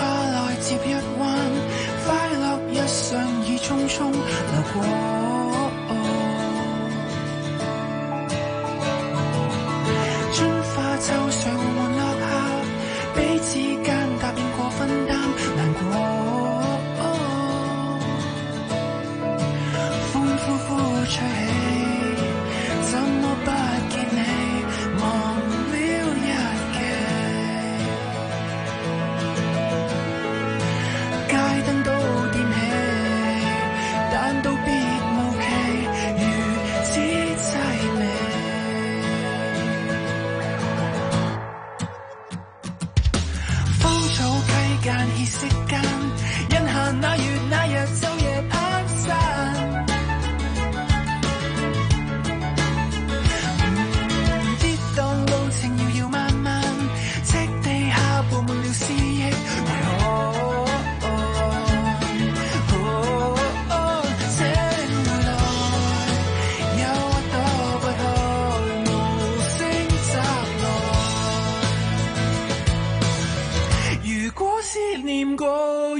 接一彎，快樂日常已匆匆流過。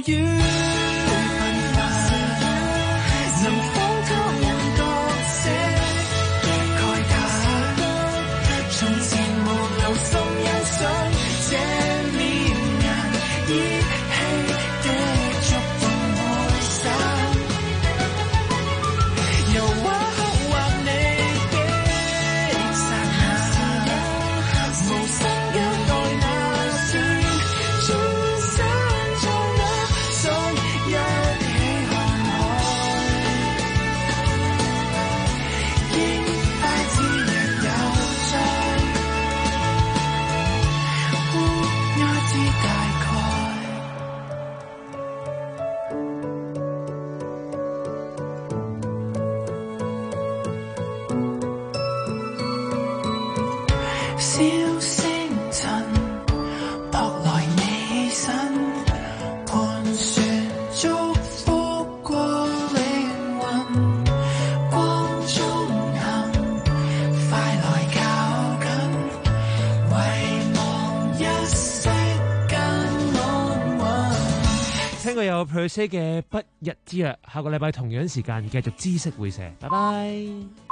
於貧乏，能否他們覺捨慨嘆？從前無留心欣賞這面人，依稀的觸動愛散，又或哭或你的剎那，無心忍耐那算轉身在那想一起看海，應快自若有在烏鴉之大概。小星塵撲來你身，盤旋祝福過靈魂，光中行，快來靠近，遺忘一息間安穩。
聽過有 per se 嘅不日之約，下個禮拜同樣時間繼續知識會社，拜拜。